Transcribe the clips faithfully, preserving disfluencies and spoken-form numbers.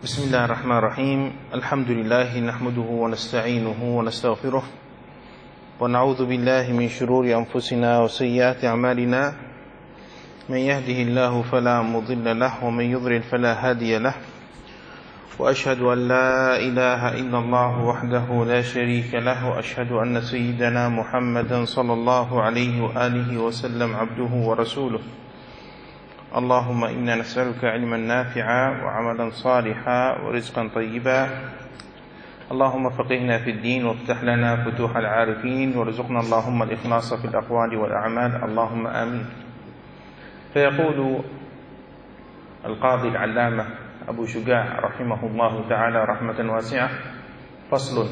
بسم الله الرحمن الرحيم. الحمد لله نحمده ونستعينه ونستغفره ونعوذ بالله من شرور أنفسنا وسيئات أعمالنا. من يهده الله فلا مضل له ومن يضلل فلا هادي له، وأشهد أن لا إله إلا الله وحده لا شريك له، وأشهد أن سيدنا محمدا صلى الله عليه وآله وسلم عبده ورسوله. اللهم إنا نسألك علما نافعا وعملا صالحا ورزقا طيبا. اللهم فقهنا في الدين وافتح لنا فتوح العارفين، وارزقنا اللهم الإخلاص في الأقوال والأعمال، اللهم آمين. فيقول القاضي العلامة أبو شجاع رحمه الله تعالى رحمة واسعة: فصل: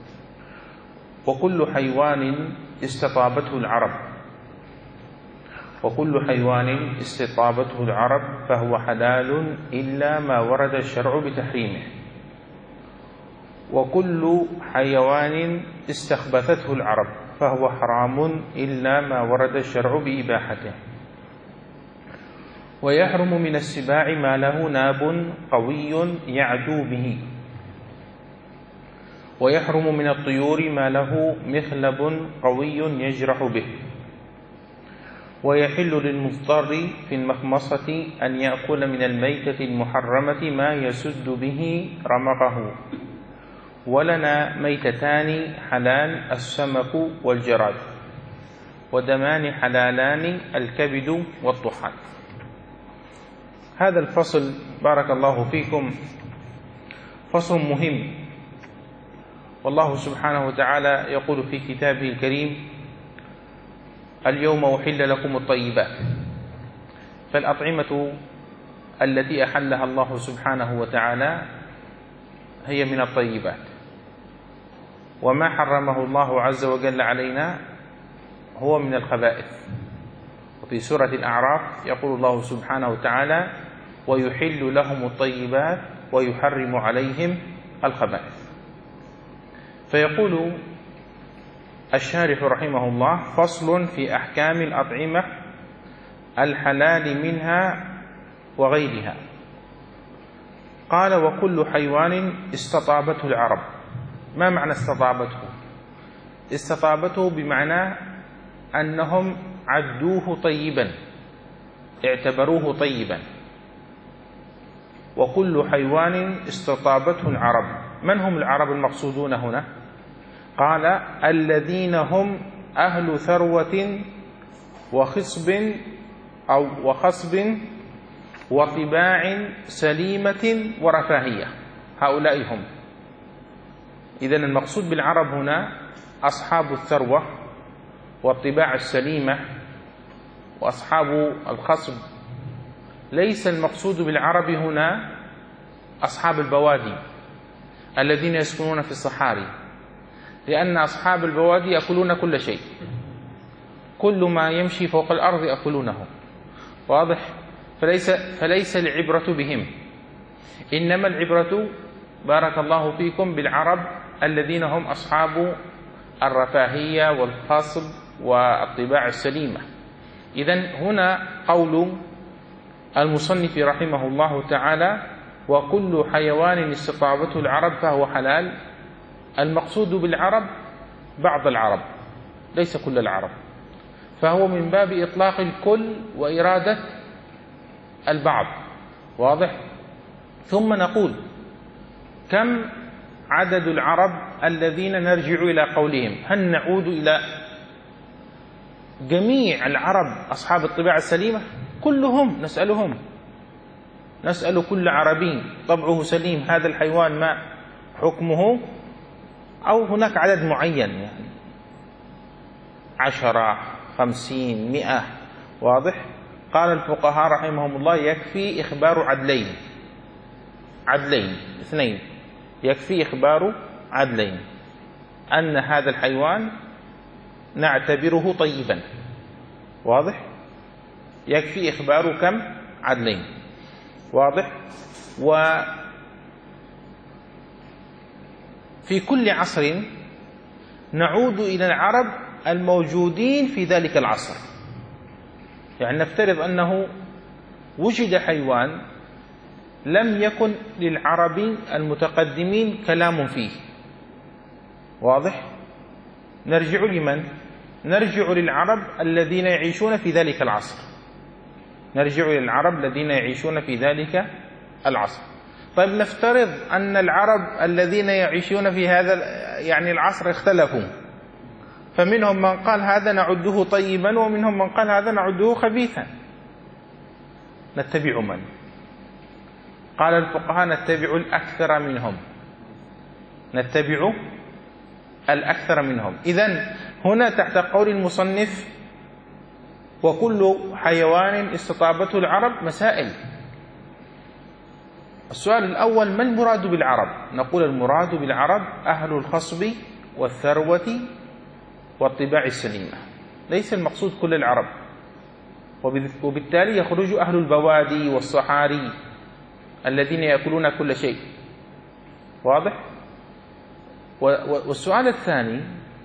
وكل حيوان استطابته العرب وكل حيوان استطابته العرب فهو حلال إلا ما ورد الشرع بتحريمه، وكل حيوان استخبثته العرب فهو حرام إلا ما ورد الشرع بإباحته. ويحرم من السباع ما له ناب قوي يعدو به، ويحرم من الطيور ما له مخلب قوي يجرح به. ويحل للمضطر في المخمصة أن يأكل من الميتة المحرمة ما يسد به رمقه. ولنا ميتتان حلال: السمك والجراد، ودمان حلالان: الكبد والطحال. هذا الفصل بارك الله فيكم فصل مهم، والله سبحانه وتعالى يقول في كتابه الكريم: اليوم أحل لكم الطيبات. فالأطعمة التي أحلها الله سبحانه وتعالى هي من الطيبات، وما حرمه الله عز وجل علينا هو من الخبائث. وفي سورة الأعراف يقول الله سبحانه وتعالى: ويحل لهم الطيبات ويحرم عليهم الخبائث. فيقول الشارح رحمه الله: فصل في أحكام الأطعمة الحلال منها وغيرها. قال: وكل حيوان استطابته العرب. ما معنى استطابته؟ استطابته بمعنى أنهم عدوه طيبا، اعتبروه طيبا. وكل حيوان استطابته العرب. من هم العرب المقصودون هنا؟ قال: الذين هم أهل ثروة وخصب أو وخصب وطباع سليمة ورفاهية، هؤلاء هم. إذن المقصود بالعرب هنا أصحاب الثروة والطباع السليمة وأصحاب الخصب. ليس المقصود بالعرب هنا أصحاب البوادي الذين يسكنون في الصحاري، لأن أصحاب البوادي يأكلون كل شيء، كل ما يمشي فوق الأرض يأكلونه. واضح؟ فليس, فليس العبرة بهم، إنما العبرة بارك الله فيكم بالعرب الذين هم أصحاب الرفاهية والخصب والطباع السليمة. إذن هنا قول المصنف رحمه الله تعالى: وكل حيوان استطابته العرب فهو حلال. المقصود بالعرب بعض العرب، ليس كل العرب، فهو من باب إطلاق الكل وإرادة البعض. واضح؟ ثم نقول: كم عدد العرب الذين نرجع إلى قولهم؟ هل نعود إلى جميع العرب أصحاب الطباع السليمة كلهم؟ نسألهم، نسأل كل عربي طبعه سليم هذا الحيوان ما حكمه؟ أو هناك عدد معين، يعني عشرة، خمسين، مئة؟ واضح؟ قال الفقهاء رحمهم الله: يكفي إخبار عدلين عدلين اثنين يكفي إخبار عدلين أن هذا الحيوان نعتبره طيبا. واضح؟ يكفي إخبار كم؟ عدلين. واضح؟ وفي كل عصر نعود إلى العرب الموجودين في ذلك العصر. يعني نفترض أنه وجد حيوان لم يكن للعرب المتقدمين كلام فيه. واضح؟ نرجع لمن؟ نرجع للعرب الذين يعيشون في ذلك العصر، نرجع للعرب الذين يعيشون في ذلك العصر. طيب نفترض أن العرب الذين يعيشون في هذا يعني العصر اختلفوا، فمنهم من قال هذا نعده طيبا، ومنهم من قال هذا نعده خبيثا، نتبع من؟ قال الفقهاء نتبع الأكثر منهم، نتبع الأكثر منهم. إذن هنا تحت قول المصنف وكل حيوان استطابته العرب مسائل. السؤال الأول: ما المراد بالعرب؟ نقول المراد بالعرب أهل الخصب والثروة والطباع السليمة، ليس المقصود كل العرب، وبالتالي يخرج أهل البوادي والصحاري الذين يأكلون كل شيء. واضح؟ والسؤال الثاني: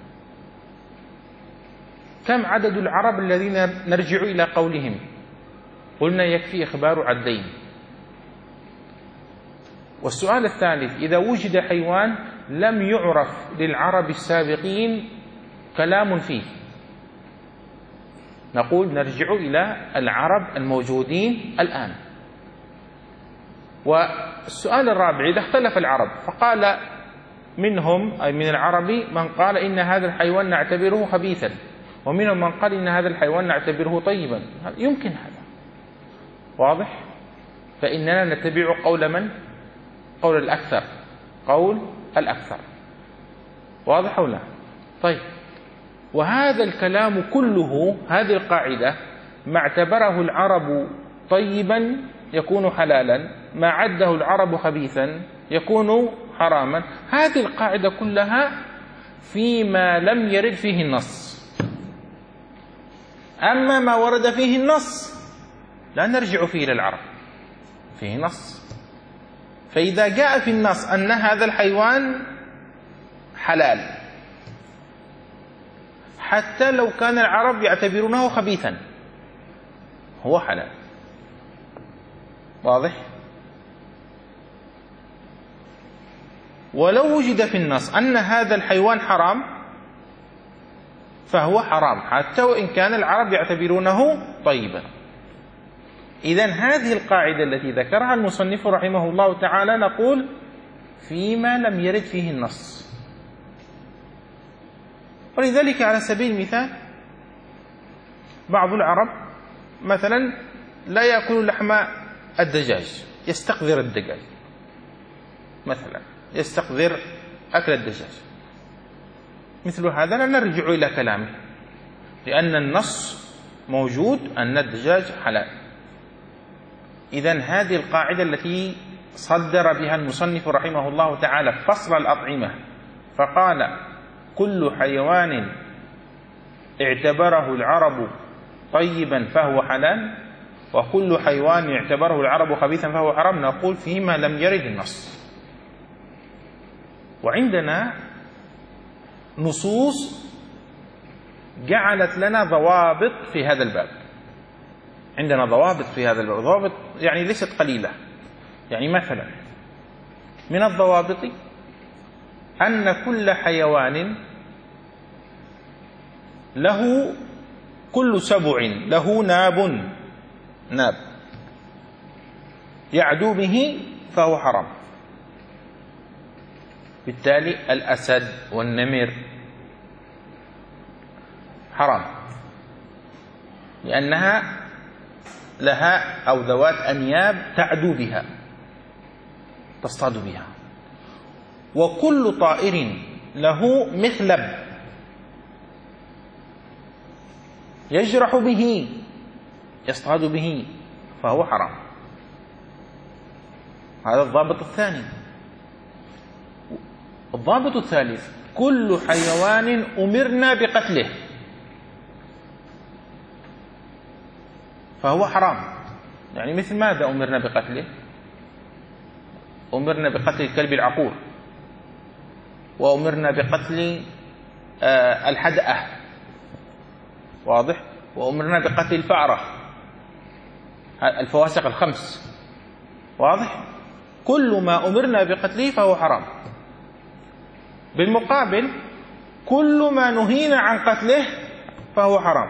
كم عدد العرب الذين نرجع إلى قولهم؟ قلنا يكفي إخبار عدين. والسؤال الثالث: إذا وجد حيوان لم يعرف للعرب السابقين كلام فيه، نقول نرجع إلى العرب الموجودين الآن. والسؤال الرابع: إذا اختلف العرب فقال منهم أي من العرب من قال إن هذا الحيوان نعتبره خبيثا، ومنهم من قال إن هذا الحيوان نعتبره طيبا، يمكن هذا. واضح؟ فإننا نتبع قول من؟ قول الأكثر، قول الأكثر. واضح أو لا؟ طيب، وهذا الكلام كله، هذه القاعدة ما اعتبره العرب طيبا يكون حلالا، ما عده العرب خبيثا يكون حراما. هذه القاعدة كلها فيما لم يرد فيه النص. أما ما ورد فيه النص لا نرجع فيه للعرب، فيه نص. فإذا جاء في النص أن هذا الحيوان حلال حتى لو كان العرب يعتبرونه خبيثا هو حلال. واضح؟ ولو وجد في النص أن هذا الحيوان حرام فهو حرام حتى وإن كان العرب يعتبرونه طيبا. إذن هذه القاعدة التي ذكرها المصنف رحمه الله تعالى نقول فيما لم يرد فيه النص. ولذلك على سبيل المثال بعض العرب مثلا لا يأكل لحم الدجاج، يستقذر الدجاج مثلا، يستقذر أكل الدجاج، مثل هذا لا نرجع إلى كلامه، لأن النص موجود أن الدجاج حلال. إذن هذه القاعدة التي صدر بها المصنف رحمه الله تعالى فصل الأطعمة، فقال كل حيوان اعتبره العرب طيبا فهو حلال، وكل حيوان اعتبره العرب خبيثا فهو حرام، نقول فيما لم يرد النص. وعندنا نصوص جعلت لنا ضوابط في هذا الباب، عندنا ضوابط في هذا الباب، ضوابط يعني ليست قليلة. يعني مثلا من الضوابط أن كل حيوان له كل سبع له ناب ناب يعدو به فهو حرام. بالتالي الأسد والنمر حرام لأنها لها أو ذوات أنياب تعدو بها، تصطاد بها. وكل طائر له مخلب يجرح به يصطاد به فهو حرام. هذا الضابط الثاني. الضابط الثالث كل حيوان أمرنا بقتله فهو حرام. يعني مثل ماذا أمرنا بقتله؟ أمرنا بقتل الكلب العقور، وأمرنا بقتل الحدأة، واضح، وأمرنا بقتل الفأرة، الفواسق الخمس. واضح؟ كل ما أمرنا بقتله فهو حرام. بالمقابل كل ما نهينا عن قتله فهو حرام.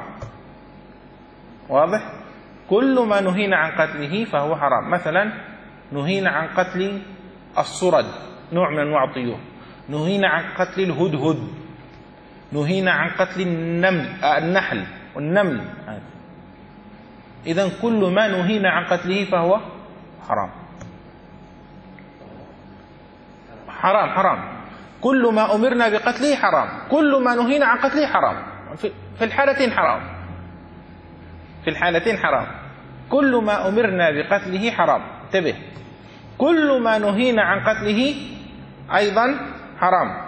واضح؟ كل ما نهينا عن قتله فهو حرام. مثلا نهينا عن قتل الصرد، نوع من أنواع الطيور، نهينا عن قتل الهدهد، نهينا عن قتل النمل النحل والنمل. إذن كل ما نهينا عن قتله فهو حرام. حرام حرام كل ما أمرنا بقتله حرام، كل ما نهينا عن قتله حرام. في الحالتين حرام، في الحالتين حرام. كل ما أمرنا بقتله حرام، انتبه، كل ما نهينا عن قتله أيضا حرام.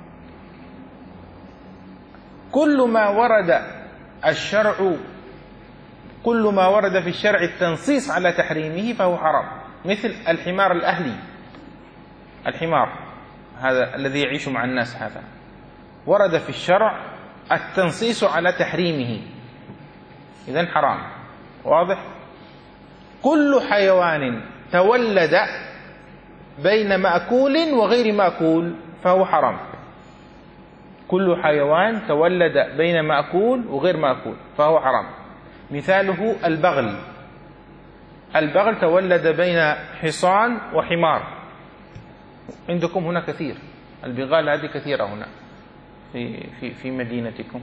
كل ما ورد الشرع كل ما ورد في الشرع التنصيص على تحريمه فهو حرام، مثل الحمار الأهلي. الحمار هذا الذي يعيش مع الناس، هذا ورد في الشرع التنصيص على تحريمه، إذن حرام. واضح؟ كل حيوان تولد بين مأكول وغير مأكول فهو حرام. كل حيوان تولد بين مأكول وغير مأكول فهو حرام. مثاله البغل. البغل تولد بين حصان وحمار. عندكم هنا كثير، البغال هذه كثيرة هنا في في في مدينتكم.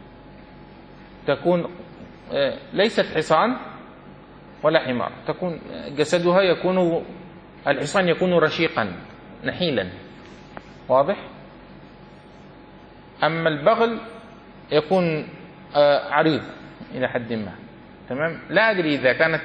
تكون ليست حصان ولا حمار، تكون جسدها يكون الحصان يكون رشيقا نحيلا. واضح؟ أما البغل يكون عريض إلى حد ما. تمام؟ لا أدري إذا كانت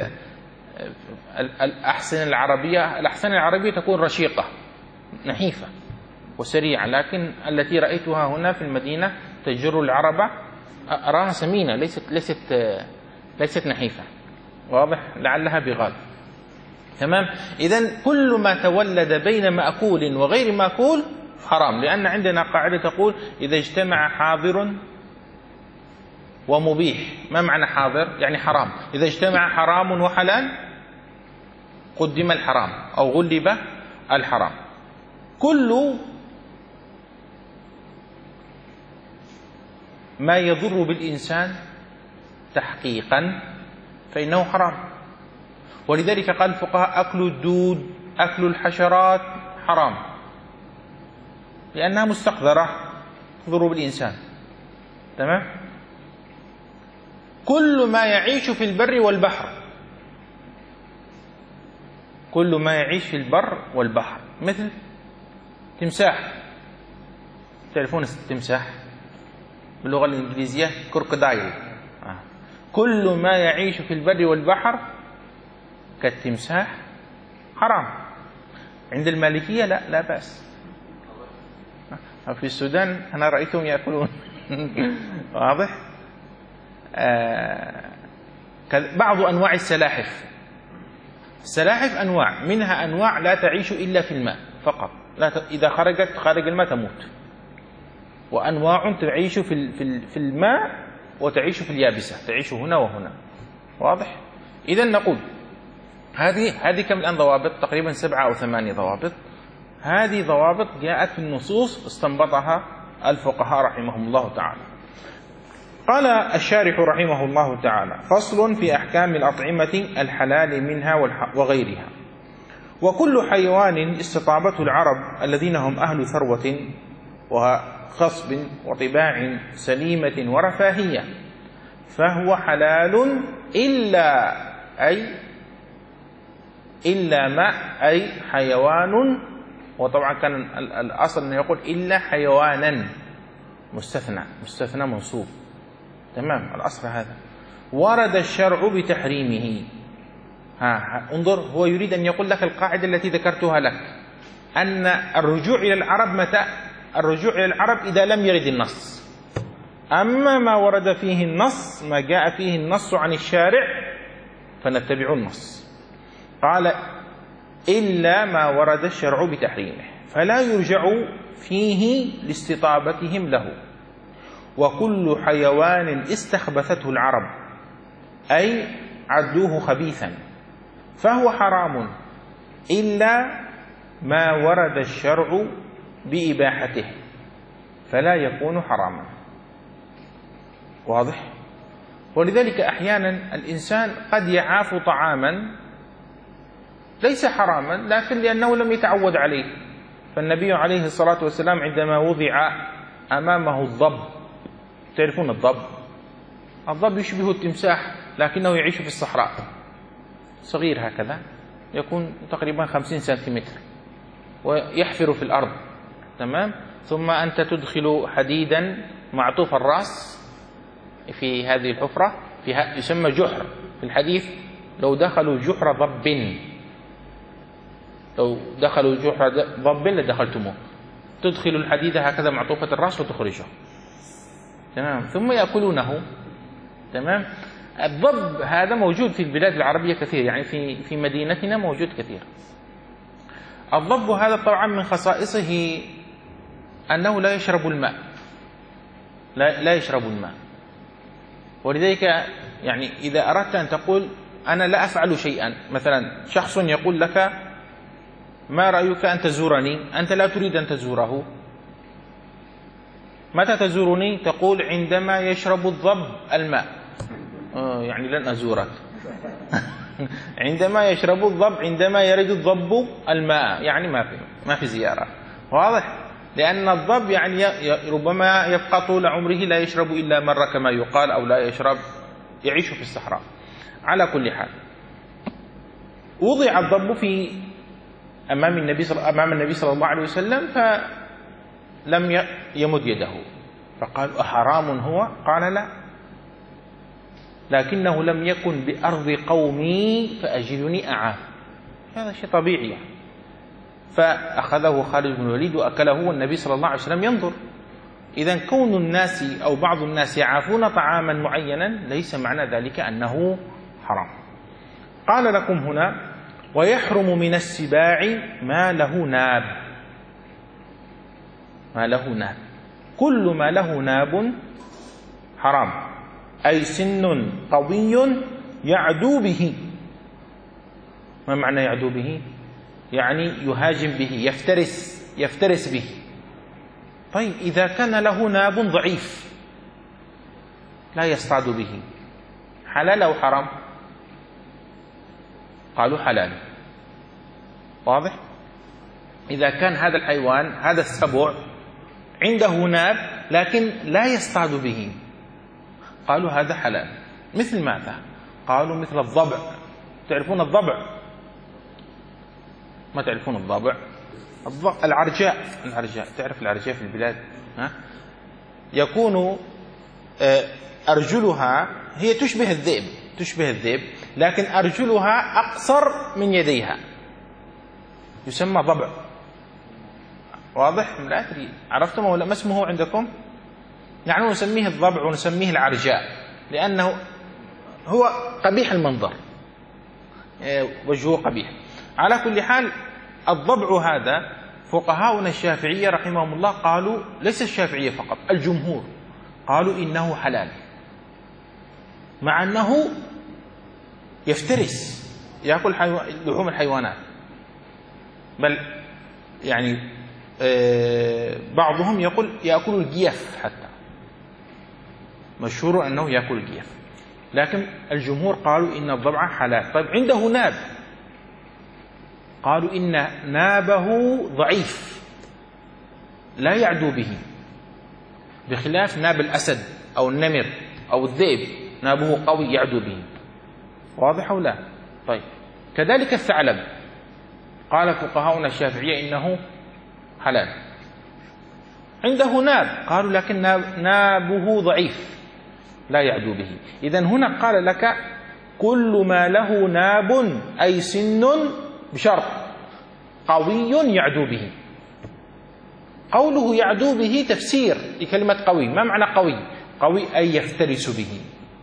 الأحصنة العربية الأحصنة العربية تكون رشيقة نحيفة وسريعة، لكن التي رأيتها هنا في المدينة تجر العربة أراها سمينة، ليست ليست ليست نحيفة. واضح؟ لعلها بغال. تمام؟ إذن كل ما تولد بين مأكول وغير مأكول حرام، لأن عندنا قاعدة تقول إذا اجتمع حاضر ومبيح. ما معنى حاضر؟ يعني حرام. إذا اجتمع حرام وحلال قدم الحرام أو غلب الحرام. كل ما يضر بالإنسان تحقيقا فإنه حرام. ولذلك قال الفقهاء أكل الدود، أكل الحشرات حرام، لأنها مستقذرة تضر بالإنسان. تمام؟ كل ما يعيش في البر والبحر، كل ما يعيش في البر والبحر، مثل تمساح. تعرفون التمساح باللغة الإنجليزية كروكودايل. كل ما يعيش في البر والبحر كالتمساح حرام. عند المالكية لا لا بأس. في السودان أنا رأيتهم يأكلون. واضح؟ آه بعض أنواع السلاحف. السلاحف أنواع، منها أنواع لا تعيش إلا في الماء فقط، لا ت... إذا خرجت خارج الماء تموت. وأنواع تعيش في في الماء وتعيش في اليابسة، تعيش هنا وهنا. واضح؟ إذن نقول هذه هذه كم الآن ضوابط؟ تقريبا سبعة أو ثمانية ضوابط. هذه ضوابط جاءت في النصوص استنبطها الفقهاء رحمهم الله تعالى. قال الشارح رحمه الله تعالى: فصل في أحكام الأطعمة الحلال منها وغيرها. وكل حيوان استطابته العرب الذين هم أهل ثروة وخصب وطباع سليمة ورفاهية فهو حلال إلا أي إلا ما أي حيوان. وطبعا كان الأصل أنه يقول إلا حيوانا، مستثنى مستثنى منصوب. تمام؟ الأصل هذا. ورد الشرع بتحريمه. ها انظر، هو يريد أن يقول لك القاعدة التي ذكرتها لك، أن الرجوع إلى العرب متى؟ الرجوع إلى العرب إذا لم يرد النص. أما ما ورد فيه النص، ما جاء فيه النص عن الشارع، فنتبع النص. قال: إلا ما ورد الشرع بتحريمه، فلا يرجع فيه لاستطابتهم له. وكل حيوان استخبثته العرب أي عدوه خبيثا فهو حرام إلا ما ورد الشرع بإباحته فلا يكون حراما. واضح؟ ولذلك أحيانا الإنسان قد يعاف طعاما ليس حراما لكن لأنه لم يتعود عليه. فالنبي عليه الصلاة والسلام عندما وضع أمامه الضب، تعرفون الضب؟ الضب يشبه التمساح لكنه يعيش في الصحراء، صغير هكذا، يكون تقريبا خمسين سنتيمتر ويحفر في الأرض، تمام؟ ثم أنت تدخل حديدا معطوف الرأس في هذه الحفرة، فيها يسمى جحر في الحديث. لو دخلوا جحر ضب، لو دخلوا جحر ضب لدخلتموه. تدخل الحديد هكذا معطوفة الرأس وتخرجه، تمام؟ ثم يأكلونه، تمام؟ الضب هذا موجود في البلاد العربية كثير، يعني في في مدينتنا موجود كثير. الضب هذا طبعا من خصائصه أنه لا يشرب الماء، لا, لا يشرب الماء. ولذلك يعني إذا أردت أن تقول أنا لا أفعل شيئا، مثلا شخص يقول لك ما رأيك أن تزورني؟ أنت لا تريد أن تزوره. متى تزورني؟ تقول عندما يشرب الضب الماء. آه يعني لن أزورك. عندما يشرب الضب، عندما يرد الضب الماء، يعني ما في ما في زيارة. واضح؟ لأن الضب يعني ربما يبقى طول عمره لا يشرب إلا مرة كما يقال، أو لا يشرب، يعيش في الصحراء. على كل حال وضع الضب في أمام النبي صلى أمام النبي صلى الله عليه وسلم، فلم يمد يده، فقال أحرام هو؟ قال لا، لكنه لم يكن بأرض قومي فأجدني أعاف. هذا شيء طبيعي. فأخذه خالد بن الوليد وأكله، والنبي صلى الله عليه وسلم ينظر. إذن كون الناس أو بعض الناس يعافون طعاما معينا ليس معنى ذلك أنه حرام. قال لكم هنا ويحرم من السباع ما له ناب. ما له ناب، كل ما له ناب حرام، أي سن قوي يعدو به. ما معنى يعدو به؟ يعني يهاجم به، يفترس يفترس به. طيب إذا كان له ناب ضعيف لا يصطاد به، حلال أو حرام؟ قالوا حلال. واضح؟ إذا كان هذا الحيوان، هذا السبع، عنده ناب لكن لا يصطاد به، قالوا هذا حلال. مثل ماذا؟ قالوا مثل الضبع. تعرفون الضبع؟ ما تعرفون الضبع؟ العرجاء. العرجاء، تعرف العرجاء في البلاد؟ ها؟ يكون أرجلها هي تشبه الذئب، تشبه الذئب لكن أرجلها أقصر من يديها، يسمى ضبع. واضح؟ لا أدري عرفتم ولا ما اسمه عندكم؟ يعني نسميه الضبع ونسميه العرجاء لأنه هو قبيح المنظر، وجهه قبيح. على كل حال الضبع هذا فقهاؤنا الشافعية رحمهم الله قالوا، ليس الشافعية فقط، الجمهور قالوا إنه حلال، مع أنه يفترس، يأكل لحوم الحيوانات، بل يعني بعضهم يقول يأكل الجيف، حتى مشهور أنه يأكل الجيف. لكن الجمهور قالوا إن الضبع حلال. طيب عنده ناب، قالوا إن نابه ضعيف لا يعدو به، بخلاف ناب الأسد أو النمر أو الذئب، نابه قوي يعدو به. واضح أو لا؟ طيب كذلك الثعلب، قال فقهاؤنا الشافعية إنه حلال، عنده ناب، قالوا لكن نابه ضعيف لا يعدو به. إذن هنا قال لك كل ما له ناب أي سن بشرط قوي يعدو به. قوله يعدو به تفسير لكلمة قوي. ما معنى قوي؟ قوي أي يفترس به،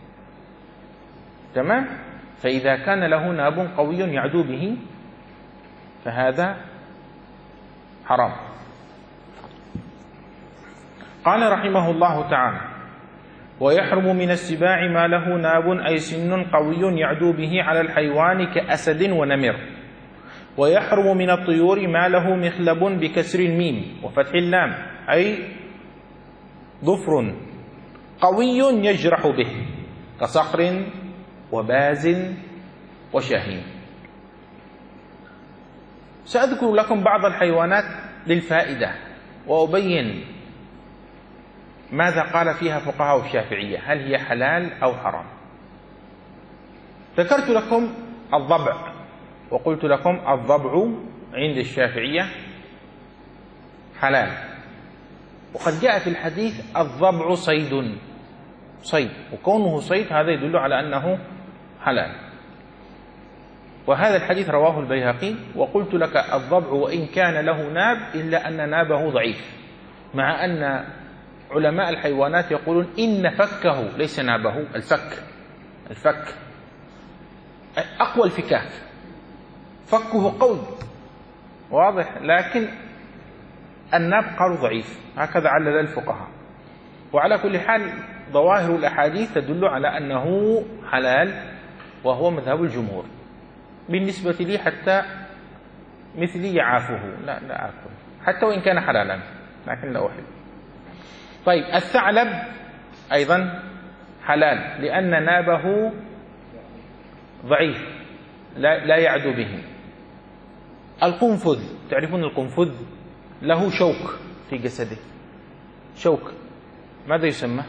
تمام؟ فإذا كان له ناب قوي يعدو به فهذا حرام. قال رحمه الله تعالى ويحرم من السباع ما له ناب أي سن قوي يعدو به على الحيوان كأسد ونمر. ويحرم من الطيور ما له مخلب بكسر الميم وفتح اللام، أي ظفر قوي يجرح به كصقر وباز وشاهين. سأذكر لكم بعض الحيوانات للفائدة وأبين ماذا قال فيها فقهاء الشافعية، هل هي حلال أو حرام. ذكرت لكم الضبع وقلت لكم الضبع عند الشافعية حلال، وقد جاء في الحديث الضبع صيد صيد وكونه صيد هذا يدل على أنه حلال، وهذا الحديث رواه البيهقي. وقلت لك الضبع وإن كان له ناب إلا أن نابه ضعيف، مع أن علماء الحيوانات يقولون إن فكه ليس نابه، الفك الفك أقوى الفكاك، فكه قوي واضح، لكن الناب قالوا ضعيف، هكذا علل الفقهاء. وعلى كل حال ظواهر الأحاديث تدل على أنه حلال، وهو مذهب الجمهور. بالنسبة لي حتى مثلي يعافه، لا لا أكل حتى وإن كان حلالا، لكن لا أحب. طيب الثعلب أيضا حلال لأن نابه ضعيف لا, لا يعدو به. القنفذ، تعرفون القنفذ له شوك في جسده، شوك ماذا يسمى؟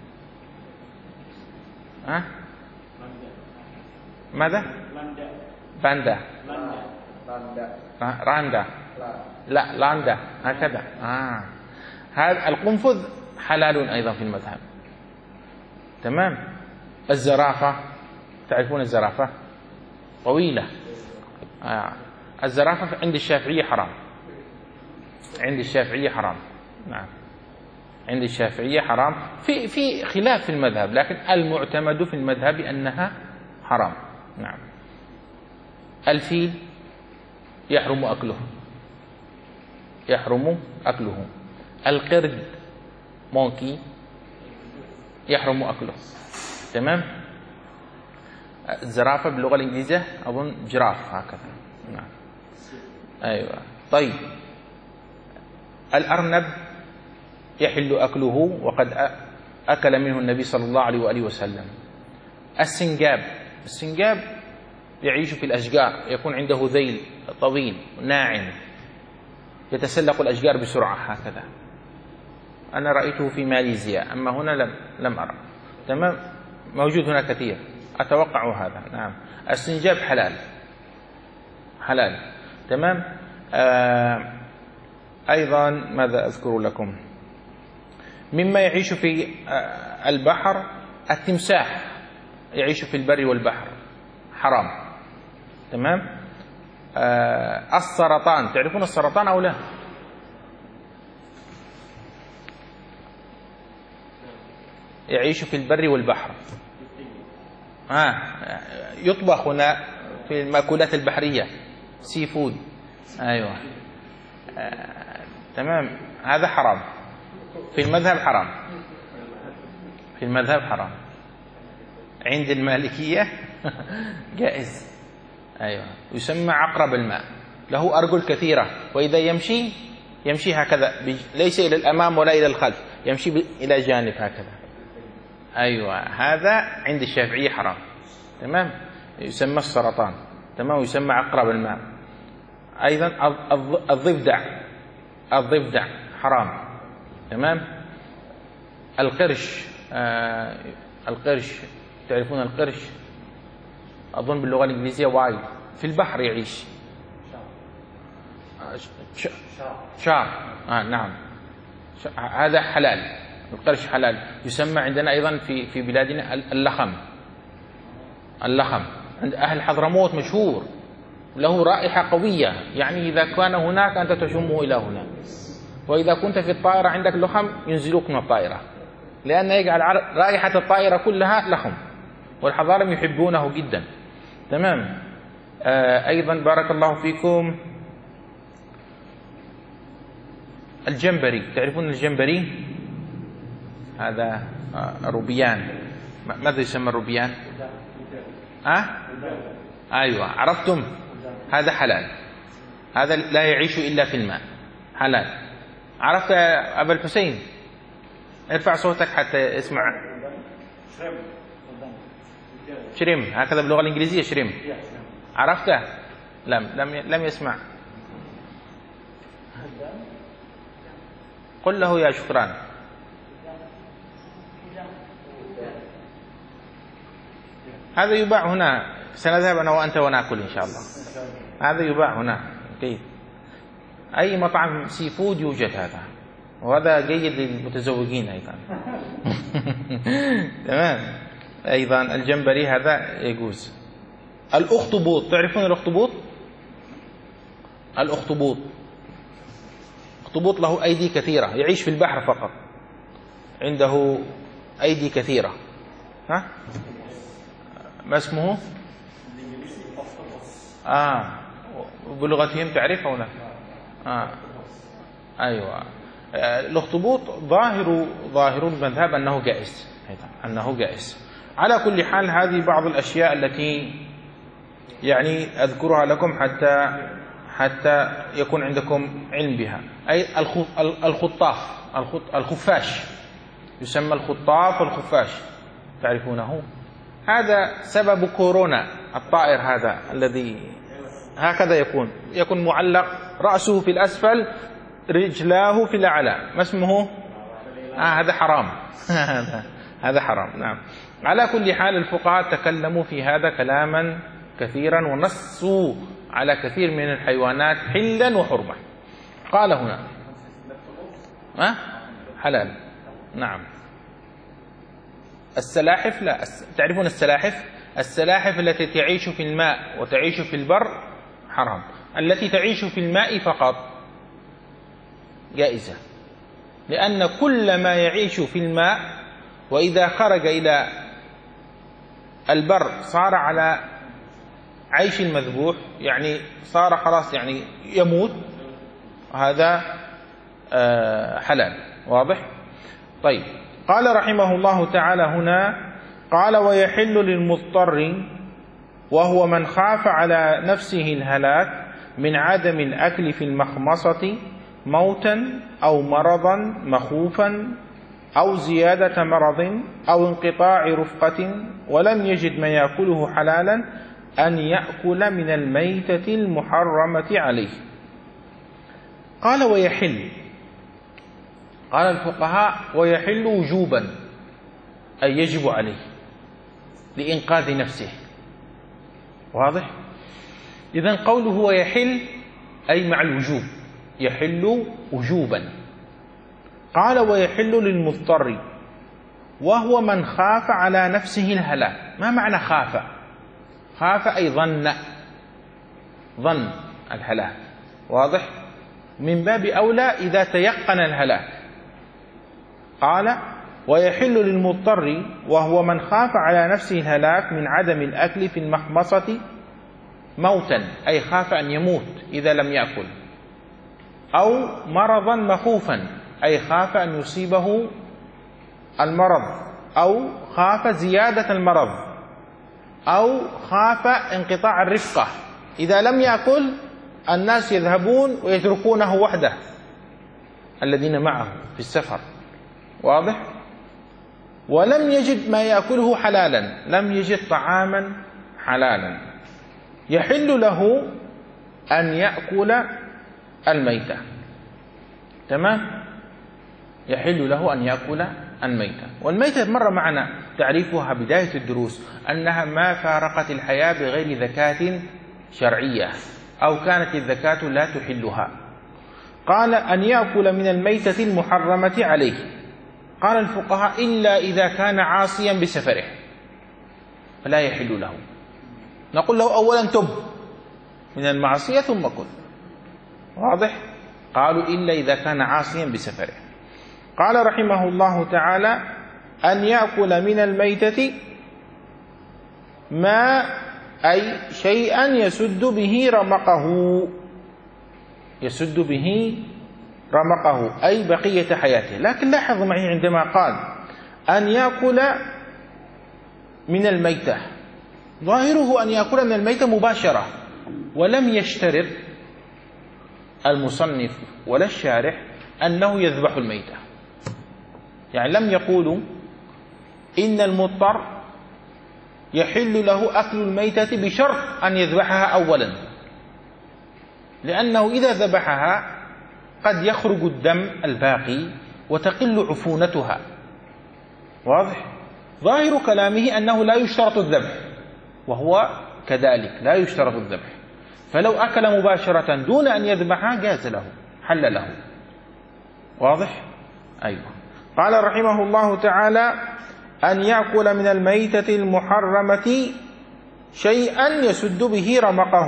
ها؟ ماذا؟ باندا راندا لا لاندا هكذا. آه. هذا القنفذ حلال أيضا في المذهب. تمام. الزرافة، تعرفون الزرافة طويلة. آه. الزرافة عند الشافعية حرام، عند الشافعية حرام. نعم عند الشافعية حرام، في في خلاف في المذهب، لكن المعتمد في المذهب أنها حرام. نعم. الفيل يحرم أكله، يحرم أكله. القرد مونكي يحرم أكله. تمام. الزرافة باللغة الإنجليزية أظن جراف هكذا. نعم. أيوة. طيب الأرنب يحل أكله، وقد أكل منه النبي صلى الله عليه وآله وسلم. السنجاب، السنجاب يعيش في الأشجار، يكون عنده ذيل طويل ناعم يتسلق الأشجار بسرعة هكذا. أنا رأيته في ماليزيا، أما هنا لم لم أرى. تمام. موجود هنا كثير، أتوقع هذا. نعم. السنجاب حلال حلال. تمام. آه أيضا ماذا أذكر لكم مما يعيش في آه البحر؟ التمساح يعيش في البر والبحر، حرام. تمام. آه السرطان، تعرفون السرطان أو لا؟ يعيش في البر والبحر. آه يطبخ هنا في المأكولات البحرية، سي فود. أيوة. آه تمام. هذا حرام في المذهب، حرام في المذهب حرام. عند المالكية جائز. أيوة. يسمى عقرب الماء، له أرجل كثيرة، وإذا يمشي يمشي هكذا، ليس إلى الأمام ولا إلى الخلف، يمشي إلى جانب هكذا. أيوة. هذا عند الشافعية حرام. تمام. يسمى السرطان. تمام. يسمى عقرب الماء. أيضا الضفدع، الضفدع حرام. تمام. القرش، آه القرش، تعرفون القرش؟ أظن باللغة الإنجليزية وايل، في البحر يعيش. شار. آه نعم. هذا حلال، القرش حلال. يسمى عندنا أيضا في في بلادنا اللخم. اللخم عند أهل حضرموت مشهور، له رائحة قوية، يعني إذا كان هناك أنت تشمه إلى هنا، وإذا كنت في الطائرة عندك لخم ينزلوك من الطائرة، لأن يجعل رائحة الطائرة كلها لخم، والحضارم يحبونه جدا. تمام. آه أيضا بارك الله فيكم الجمبري، تعرفون الجمبري؟ هذا آه روبيان. ماذا يسمى الروبيان؟ أه؟ أيوة عرفتم. هذا حلال هذا لا يعيش إلا في الماء، حلال. عرفت يا أبا الحسين؟ ارفع صوتك حتى اسمع. شريم، هكذا باللغة الإنجليزية شريم. عرفته؟ لم لم لم يسمع. قل له يا شكران. هذا يباع هنا، سنذهب أنا وأنت ونأكل إن شاء الله. هذا يباع هنا جيد. أي مطعم سي فود يوجد هذا، وهذا جيد للمتزوجين أيضا. تمام. أيضا الجمبري هذا يجوز. الأخطبوط، تعرفون الأخطبوط؟ الأخطبوط أخطبوط له أيدي كثيرة، يعيش في البحر فقط، عنده أيدي كثيرة. ها؟ ما اسمه؟ آه بلغتهم تعرفه ولا؟ آه أيوة. الأخطبوط ظاهر ظاهر المذهب أنه جائز، أنه جائز. على كل حال هذه بعض الأشياء التي يعني أذكرها لكم حتى حتى يكون عندكم علم بها. أي الخطاف، الخفاش، يسمى الخطاف والخفاش، تعرفونه؟ هذا سبب كورونا، الطائر هذا الذي هكذا يكون يكون معلق، رأسه في الأسفل، رجلاه في الأعلى. ما اسمه؟ آه هذا حرام. هذا هذا حرام. نعم. على كل حال الفقهاء تكلموا في هذا كلاما كثيرا، ونصوا على كثير من الحيوانات حلا وحرمة. قال هنا ها حلال. نعم. السلاحف لا. تعرفون السلاحف؟ السلاحف التي تعيش في الماء وتعيش في البر حرام. التي تعيش في الماء فقط جائزة، لأن كل ما يعيش في الماء وإذا خرج إلى البر صار على عيش المذبوح، يعني صار خلاص يعني يموت، هذا حلال. واضح؟ طيب. قال رحمه الله تعالى هنا، قال ويحل للمضطر وهو من خاف على نفسه الهلاك من عدم الأكل في المخمصة موتا أو مرضا مخوفا أو زيادة مرض أو انقطاع رفقة ولم يجد ما يأكله حلالا أن يأكل من الميتة المحرمة عليه. قال ويحل، قال الفقهاء ويحل وجوبا، أي يجب عليه لإنقاذ نفسه. واضح؟ إذن قوله ويحل أي مع الوجوب، يحل وجوبا. قال ويحل للمضطر وهو من خاف على نفسه الهلاك. ما معنى خاف؟ خاف أي ظن، ظن الهلاك. واضح؟ من باب أولى إذا تيقن الهلاك. قال ويحل للمضطر وهو من خاف على نفسه الهلاك من عدم الأكل في المخمصة موتا، أي خاف أن يموت إذا لم يأكل، أو مرضا مخوفا، أي خاف أن يصيبه المرض، أو خاف زيادة المرض، أو خاف انقطاع الرفقة، إذا لم يأكل الناس يذهبون ويتركونه وحده الذين معه في السفر. واضح؟ ولم يجد ما يأكله حلالا، لم يجد طعاما حلالا، يحل له أن يأكل الميتة. تمام؟ يحل له أن يأكل الميتة. والميتة مر معنا تعريفها بداية الدروس أنها ما فارقت الحياة بغير زكاة شرعية، أو كانت الزكاة لا تحلها. قال أن يأكل من الميتة المحرمة عليه. قال الفقهاء إلا إذا كان عاصيا بسفره فلا يحل له. نقول له أولا تب من المعصية ثم كل. واضح؟ قالوا إلا إذا كان عاصيا بسفره. قال رحمه الله تعالى أن يأكل من الميتة ما أي شيئا يسد به رمقه، يسد به رمقه أي بقية حياته. لكن لاحظ معي عندما قال أن يأكل من الميتة، ظاهره أن يأكل من الميتة مباشرة، ولم يشترط المصنف ولا الشارح أنه يذبح الميتة، يعني لم يقولوا إن المضطر يحل له أكل الميتة بشرط أن يذبحها أولا، لأنه إذا ذبحها قد يخرج الدم الباقي وتقل عفونتها. واضح؟ ظاهر كلامه أنه لا يشترط الذبح، وهو كذلك لا يشترط الذبح، فلو أكل مباشرة دون أن يذبحها جاز له، حل له. واضح؟ أيوة. قال رحمه الله تعالى: أن يأكل من الميتة المحرمة شيئا يسد به رمقه.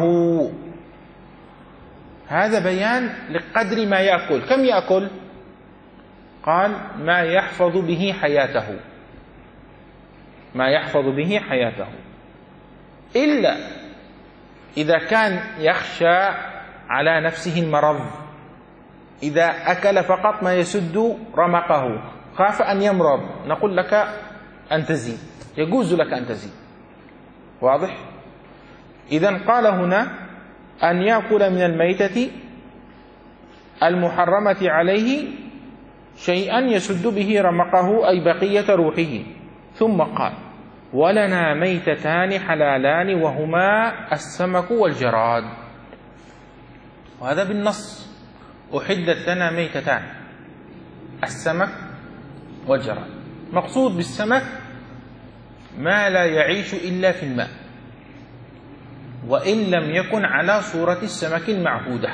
هذا بيان لقدر ما يأكل. كم يأكل؟ قال: ما يحفظ به حياته، ما يحفظ به حياته، إلا إذا كان يخشى على نفسه المرض. إذا أكل فقط ما يسد رمقه خاف أن يمرض، نقول لك أن تزيد، يجوز لك أن تزيد. واضح؟ إذن قال هنا: أن يأكل من الميتة المحرمة عليه شيئا يسد به رمقه، أي بقية روحه. ثم قال: ولنا ميتتان حلالان وهما السمك والجراد. وهذا بالنص، أحدت لنا ميتتان، السمك والجراد. مقصود بالسمك ما لا يعيش إلا في الماء، وإن لم يكن على صورة السمك المعهودة.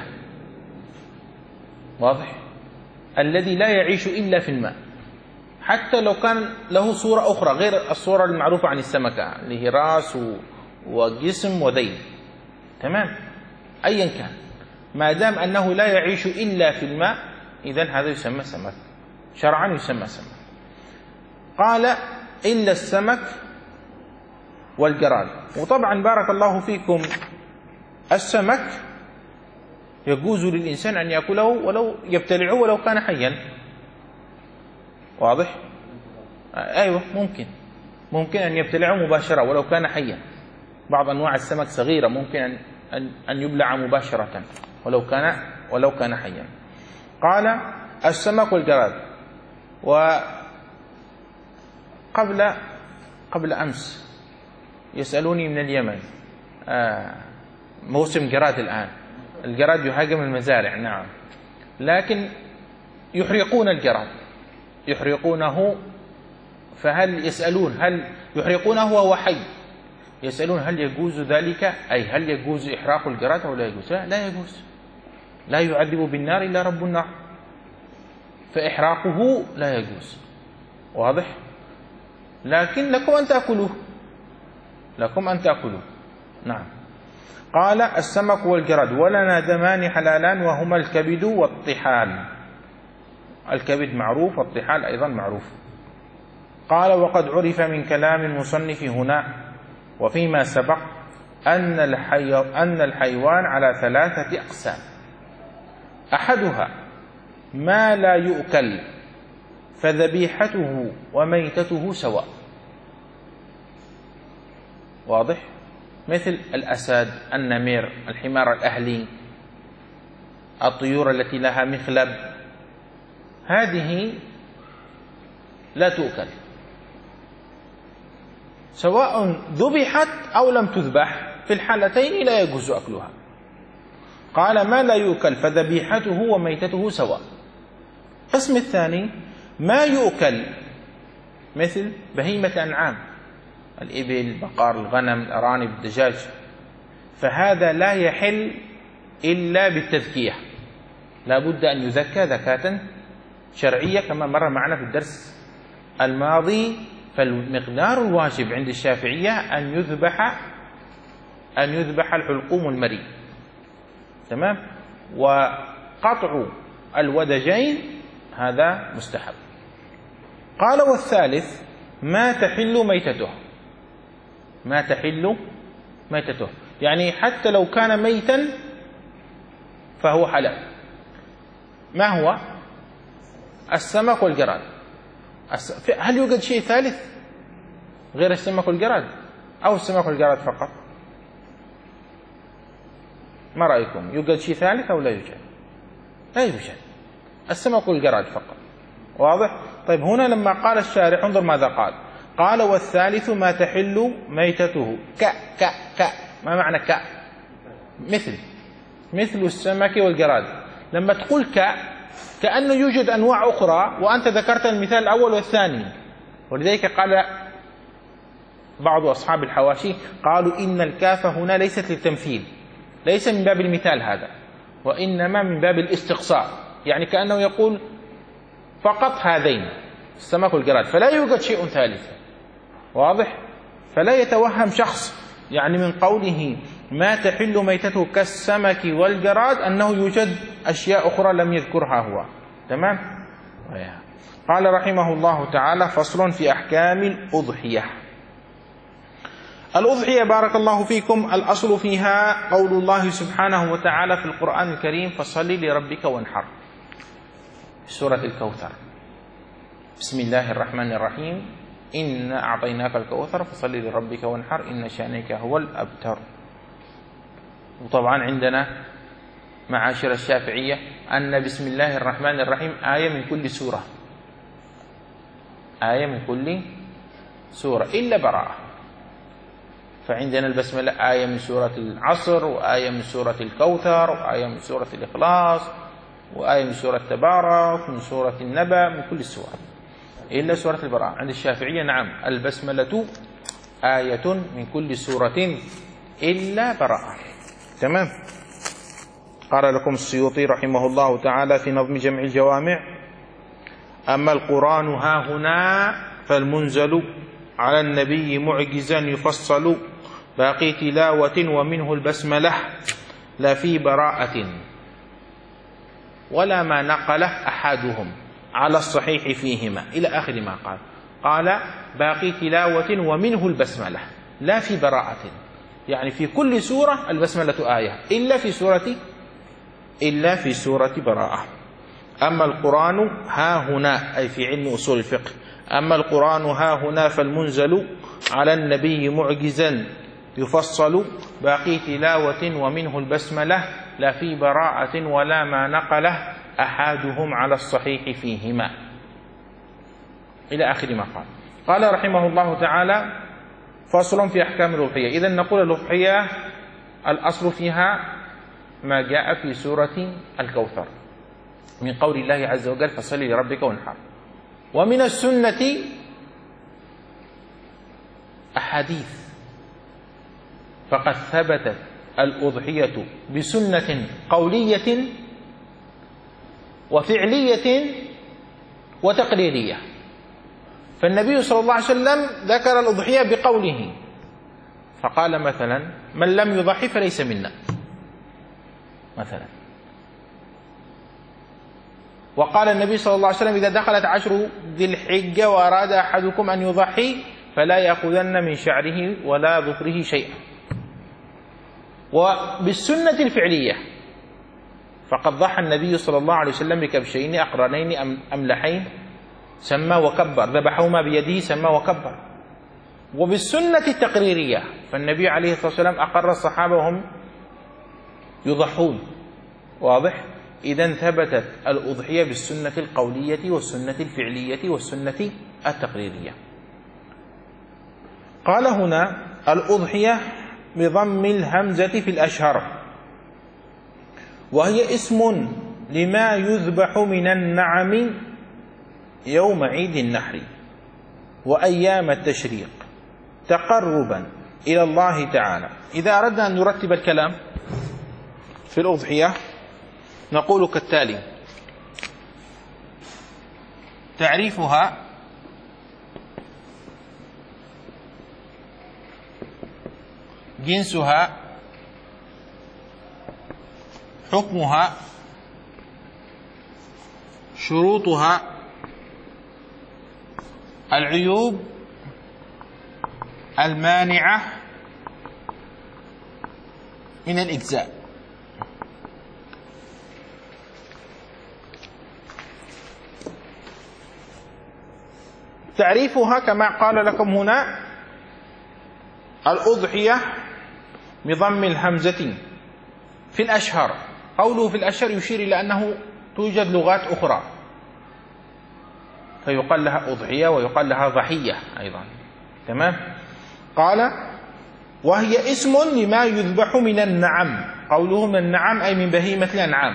واضح؟ الذي لا يعيش إلا في الماء، حتى لو كان له صورة أخرى غير الصورة المعروفة عن السمكة، اللي هي راس وجسم وذيل، تمام، أيا كان، ما دام أنه لا يعيش إلا في الماء، إذن هذا يسمى سمك، شرعا يسمى سمك. قال: إلا السمك والجراد. وطبعا بارك الله فيكم، السمك يجوز للإنسان أن يأكله ولو يبتلعه ولو كان حيا. واضح؟ أيوة، ممكن ممكن أن يبتلعه مباشرة ولو كان حيا. بعض أنواع السمك صغيرة ممكن أن أن يبلع مباشرة ولو كان ولو كان حيا. قال: السمك والجراد. وقبل قبل أمس يسألوني من اليمن، آه موسم جراد الآن، الجراد يهاجم المزارع، نعم، لكن يحرقون الجراد، يحرقونه. فهل يسألون هل يحرقونه وهو حي؟ يسألون هل يجوز ذلك، أي هل يجوز إحراق الجراد أو لا يجوز؟ لا, لا يجوز، لا يعذب بالنار إلا رب النار، فإحراقه لا يجوز. واضح؟ لكن لكم أن تأكلوه، لكم أن تأكلوه. نعم. قال: السمك والجراد. ولنا دمان حلالان وهما الكبد والطحال. الكبد معروف والطحال أيضا معروف. قال: وقد عرف من كلام المصنف هنا وفيما سبق أن, الحي... أن الحيوان على ثلاثة أقسام: أحدها ما لا يؤكل فذبيحته وميتته سواء. واضح؟ مثل الأسد، النمر، الحمار الأهلي، الطيور التي لها مخلب، هذه لا تؤكل سواء ذبحت أو لم تذبح، في الحالتين لا يجوز أكلها. قال: ما لا يؤكل فذبيحته وميتته سواء. القسم الثاني ما يؤكل، مثل بهيمة أنعام، الإبل، البقر، الغنم، الأرانب، الدجاج، فهذا لا يحل إلا بالتذكية، لا بد أن يذكى ذكاة شرعية كما مر معنا في الدرس الماضي. فالمقدار الواجب عند الشافعية أن يذبح أن يذبح الحلقوم المري، تمام، وقطع الودجين هذا مستحب. قال: والثالث ما تحل ميتته، ما تحل ميتته، يعني حتى لو كان ميتا فهو حلال. ما هو؟ السمك والجراد. هل يوجد شيء ثالث غير السمك والجراد أو السمك والجراد فقط؟ ما رأيكم؟ يوجد شيء ثالث أو لا يوجد؟ لا يوجد، السمك والجراد فقط. واضح؟ طيب هنا لما قال الشارح انظر ماذا قال، قال والثالث ما تحل ميتته ك ك ك ما معنى ك؟ مثل مثل السمك والجراد. لما تقول ك كأنه يوجد أنواع أخرى وأنت ذكرت المثال الأول والثاني، ولذلك قال بعض أصحاب الحواشي قالوا إن الكاف هنا ليست للتمثيل، ليس من باب المثال هذا، وإنما من باب الاستقصاء، يعني كأنه يقول فقط هذين السمك والجراد، فلا يوجد شيء ثالث. واضح؟ فلا يتوهم شخص يعني من قوله ما تحل ميتته كالسمك والجراد أنه يوجد أشياء أخرى لم يذكرها هو. تمام؟ قال رحمه الله تعالى فصل في أحكام الأضحية. الأضحية بارك الله فيكم الأصل فيها قول الله سبحانه وتعالى في القرآن الكريم فصل لربك وانحر، سورة الكوثر، بسم الله الرحمن الرحيم إنا أعطيناك الكوثر فصل لربك وانحر إن شانك هو الأبتر. وطبعا عندنا معاشر الشافعية أن بسم الله الرحمن الرحيم آية من كل سورة، آية من كل سورة إلا براءة. فعندنا البسملة آية من سورة العصر، وآية من سورة الكوثر، وآية من سورة الإخلاص، وآية من سورة تبارك، من سورة النبأ، من كل السور إلا سورة البراءة. عند الشافعية نعم البسملة آية من كل سورة إلا براءة. تمام. قال لكم السيوطي رحمه الله تعالى في نظم جمع الجوامع أما القرآن ها هنا فالمنزل على النبي معجزا يفصل باقي تلاوة ومنه البسملة لا في براءة ولا ما نقله أحدهم على الصحيح فيهما إلى آخر ما قال. قال باقي تلاوة ومنه البسملة لا في براءة، يعني في كل سورة البسملة آية إلا في سورة إلا في سورة براءة. أما القرآن ها هنا أي في علم أصول الفقه أما القرآن ها هنا فالمنزل على النبي معجزا يفصل باقي تلاوة ومنه البسملة لا في براءة ولا ما نقله أحدهم على الصحيح فيهما إلى آخر ما قال. قال رحمه الله تعالى فصل في أحكام الأضحية. إذن نقول الأضحية الأصل فيها ما جاء في سورة الكوثر من قول الله عز وجل فصل لربك وانحر. ومن السنة أحاديث، فقد ثبتت الأضحية بسنة قولية وفعلية وتقريرية. فالنبي صلى الله عليه وسلم ذكر الأضحية بقوله، فقال مثلا من لم يضحي فليس منا مثلا. وقال النبي صلى الله عليه وسلم إذا دخلت عشر ذي الحجة وأراد أحدكم أن يضحي فلا يأخذن من شعره ولا ظفره شيئا. وبالسنة الفعلية فقد ضحى النبي صلى الله عليه وسلم بكبشين أقرنين أملحين سمى وكبر، ذبحهما بيده سمى وكبر. وبالسنة التقريرية فالنبي عليه الصلاة والسلام أقر الصحابة وهم يضحون. واضح؟ إذن ثبتت الأضحية بالسنة القولية والسنة الفعلية والسنة التقريرية. قال هنا الأضحية بضم الهمزة في الأشهر، وهي اسم لما يذبح من النعم يوم عيد النحر وأيام التشريق تقربا إلى الله تعالى. إذا أردنا أن نرتب الكلام في الأضحية نقول كالتالي: تعريفها جنسها حكمها شروطها العيوب المانعة من الإجزاء. تعريفها كما قال لكم هنا الأضحية بضم الهمزة في الأشهر. قوله في الأشهر يشير إلى أنه توجد لغات أخرى فيقال لها أضحية ويقال لها ضحية أيضا. تمام. قال وهي اسم لما يذبح من النعم. قوله من النعم أي من بهيمة الأنعام.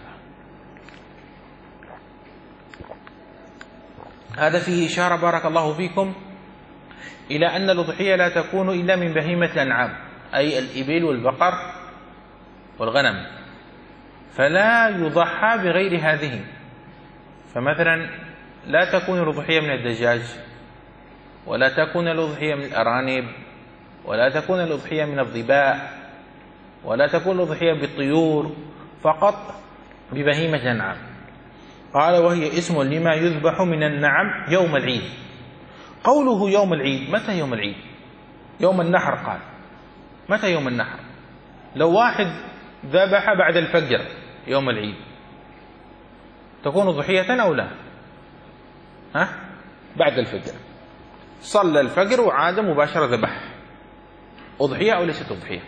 هذا فيه إشارة بارك الله فيكم إلى أن الأضحية لا تكون إلا من بهيمة الأنعام أي الإبل والبقر والغنم، فلا يضحى بغير هذه. فمثلا لا تكون الأضحية من الدجاج، ولا تكون الأضحية من الأرانب، ولا تكون الأضحية من الظباء، ولا تكون الأضحية بالطيور، فقط ببهيمة الأنعام. قال وهي اسم لما يذبح من النعم يوم العيد. قوله يوم العيد، متى يوم العيد؟ يوم النحر. قال متى يوم النحر؟ لو واحد ذبح بعد الفجر يوم العيد تكون ضحية أو لا؟ ها؟ بعد الفجر صلى الفجر وعاد مباشرة ذبح، أضحية أو ليست أضحية؟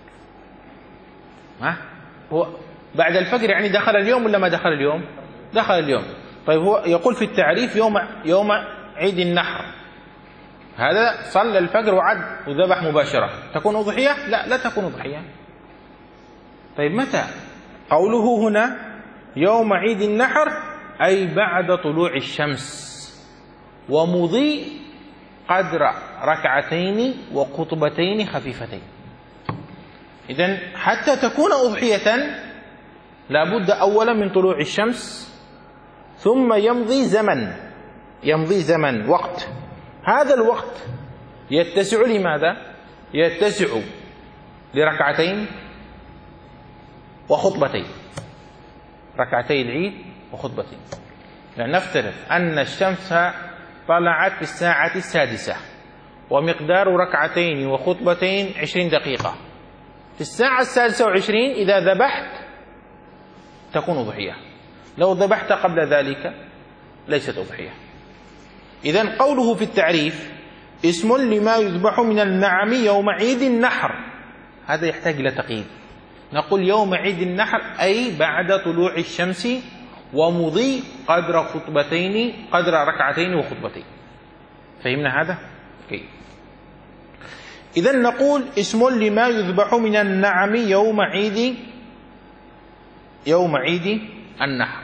ها؟ هو بعد الفجر يعني دخل اليوم ولا ما دخل اليوم؟ دخل اليوم. طيب هو يقول في التعريف يوم يوم عيد النحر، هذا صلى الفجر وعد وذبح مباشرة، تكون أضحية؟ لا، لا تكون أضحية. طيب متى؟ قوله هنا يوم عيد النحر أي بعد طلوع الشمس ومضي قدر ركعتين وخطبتين خفيفتين. إذن حتى تكون أضحية لابد أولا من طلوع الشمس، ثم يمضي زمن يمضي زمن وقت. هذا الوقت يتسع لماذا؟ يتسع لركعتين وخطبتين، ركعتي العيد وخطبتين. يعني نفترض أن الشمس طلعت في الساعة السادسة ومقدار ركعتين وخطبتين عشرين دقيقة، في الساعة السادسة وعشرين إذا ذبحت تكون ضحية، لو ذبحت قبل ذلك ليست أضحية. إذن قوله في التعريف اسم لما يذبح من النعم يوم عيد النحر، هذا يحتاج إلى تقييد. نقول يوم عيد النحر أي بعد طلوع الشمس ومضي قدر خطبتين قدر ركعتين وخطبتين. فهمنا هذا؟ كيف؟ إذن نقول اسم لما يذبح من النعم يوم عيد يوم عيد النحر.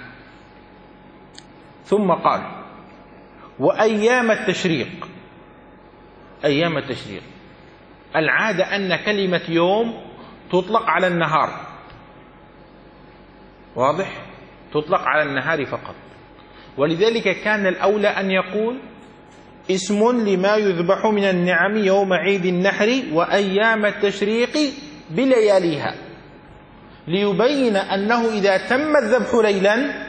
ثم قال وأيام التشريق. أيام التشريق العادة أن كلمة يوم تطلق على النهار، واضح؟ تطلق على النهار فقط، ولذلك كان الأولى أن يقول اسم لما يذبح من النعم يوم عيد النحر وأيام التشريق بلياليها، ليبين أنه إذا تم الذبح ليلا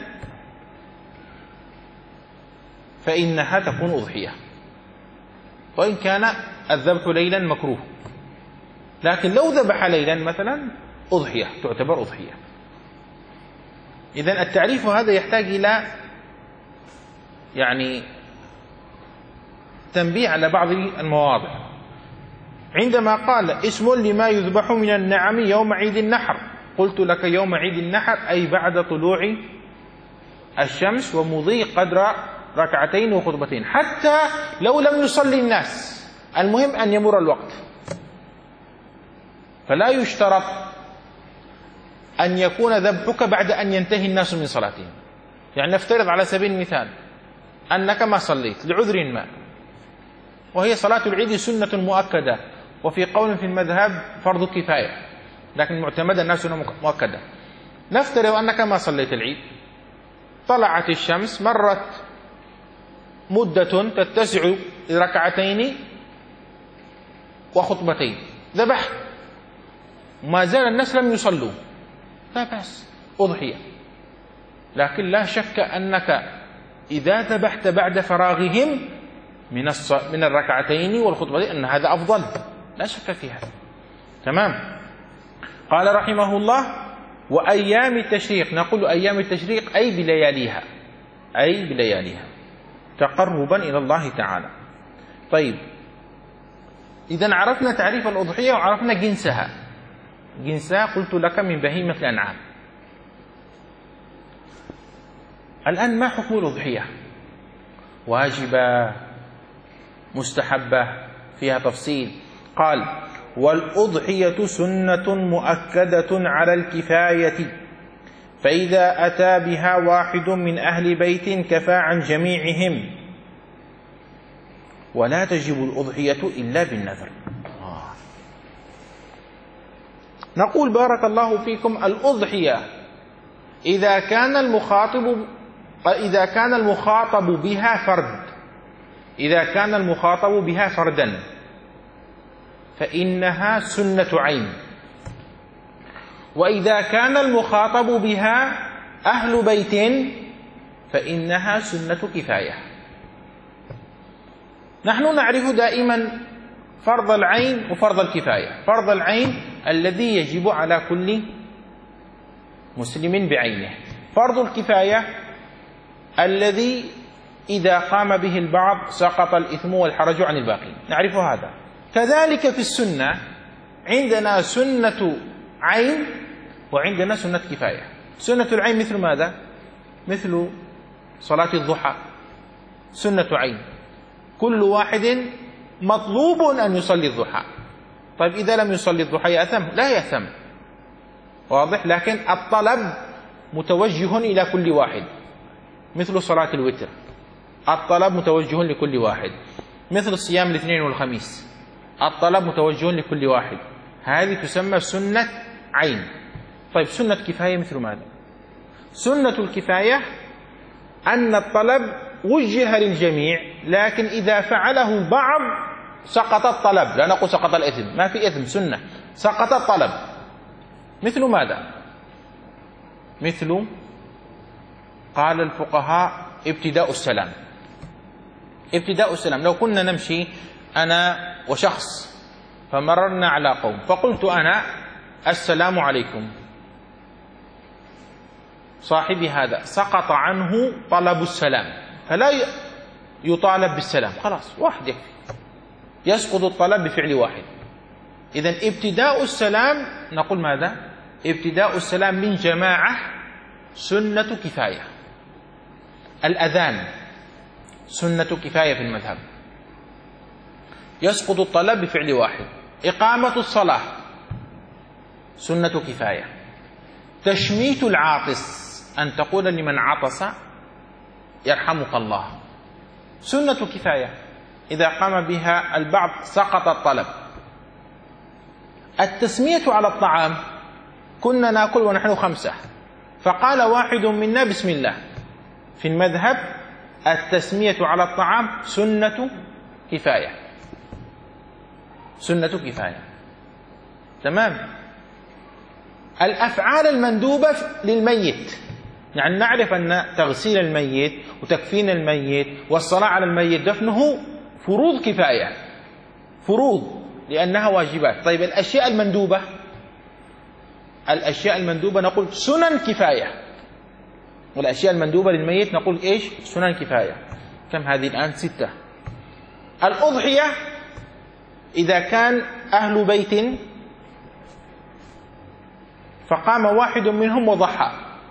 فإنها تكون أضحية، وإن كان الذبح ليلا مكروه، لكن لو ذبح ليلا مثلا أضحية، تعتبر أضحية. إذن التعريف هذا يحتاج إلى يعني تنبيه على بعض المواضع. عندما قال اسم لما يذبح من النعم يوم عيد النحر، قلت لك يوم عيد النحر أي بعد طلوع الشمس ومضي قدر ركعتين وخطبتين، حتى لو لم يصلي الناس، المهم أن يمر الوقت. فلا يشترط أن يكون ذبحك بعد أن ينتهي الناس من صلاتهم. يعني نفترض على سبيل المثال أنك ما صليت لعذر ما، وهي صلاة العيد سنة مؤكدة، وفي قول في المذهب فرض كفاية، لكن معتمد الناس سنة مؤكدة. نفترض أنك ما صليت العيد، طلعت الشمس، مرت مدة تتسع لركعتين وخطبتين، ذبحت، ما زال الناس لم يصلوا، لا بأس، أضحية. لكن لا شك أنك إذا ذبحت بعد فراغهم من من الركعتين والخطبتين أن هذا أفضل، لا شك في هذا. تمام. قال رحمه الله وأيام التشريق، نقول أيام التشريق أي بلياليها، أي بلياليها تقربا إلى الله تعالى. طيب، إذن عرفنا تعريف الأضحية وعرفنا جنسها. جنسها قلت لك من بهيمة الأنعام. الآن ما حكم الأضحية؟ واجبة، مستحبة، فيها تفصيل. قال: والأضحية سنة مؤكدة على الكفاية، فإذا أتى بها واحد من أهل بيت كفى عن جميعهم، ولا تجب الأضحية إلا بالنذر. نقول بارك الله فيكم: الأضحية إذا كان المخاطب إذا كان المخاطب بها فرد إذا كان المخاطب بها فردا فإنها سنة عين، وإذا كان المخاطب بها أهل بيت فإنها سنة كفاية. نحن نعرف دائما فرض العين وفرض الكفاية. فرض العين الذي يجب على كل مسلم بعينه، فرض الكفاية الذي إذا قام به البعض سقط الإثم والحرج عن الباقين، نعرف هذا. كذلك في السنة عندنا سنة عين وعندنا سنة كفاية. سنة العين مثل ماذا؟ مثل صلاة الضحى، سنة عين، كل واحد مطلوب أن يصلي الضحى. طيب إذا لم يصلي الضحى يأثم؟ لا يأثم، واضح، لكن الطلب متوجه إلى كل واحد، مثل صلاة الوتر، الطلب متوجه لكل واحد، مثل صيام الاثنين والخميس، الطلب متوجه لكل واحد. هذه تسمى سنة عين. طيب سنة كفاية مثل ماذا؟ سنة الكفاية أن الطلب وجه للجميع، لكن إذا فعله البعض سقط الطلب، لا نقول سقط الإثم، ما في إثم، سنة، سقط الطلب. مثل ماذا؟ مثل قال الفقهاء ابتداء السلام. ابتداء السلام، لو كنا نمشي أنا وشخص فمررنا على قوم فقلت أنا السلام عليكم، صاحبي هذا سقط عنه طلب السلام، فلا يطالب بالسلام، خلاص واحد يكفي، يسقط الطلب بفعل واحد. إذن ابتداء السلام نقول ماذا؟ ابتداء السلام من جماعة سنة كفاية. الأذان سنة كفاية في المذهب، يسقط الطلب بفعل واحد. إقامة الصلاة سنة كفاية. تشميت العاطس، أن تقول لمن عطس يرحمك الله، سنة كفاية، إذا قام بها البعض سقط الطلب. التسمية على الطعام، كنا نأكل ونحن خمسة فقال واحد منا بسم الله، في المذهب التسمية على الطعام سنة كفاية، سنة كفاية، تمام. الأفعال المندوبة للميت، يعني نعرف أن تغسيل الميت وتكفين الميت والصلاة على الميت دفنه فروض كفاية، فروض لأنها واجبات. طيب الأشياء المندوبة، الأشياء المندوبة نقول سنن كفاية، والأشياء المندوبة للميت نقول إيش؟ سنن كفاية. كم هذه الآن؟ ستة. الأضحية إذا كان أهل بيت فقام واحد منهم وضحى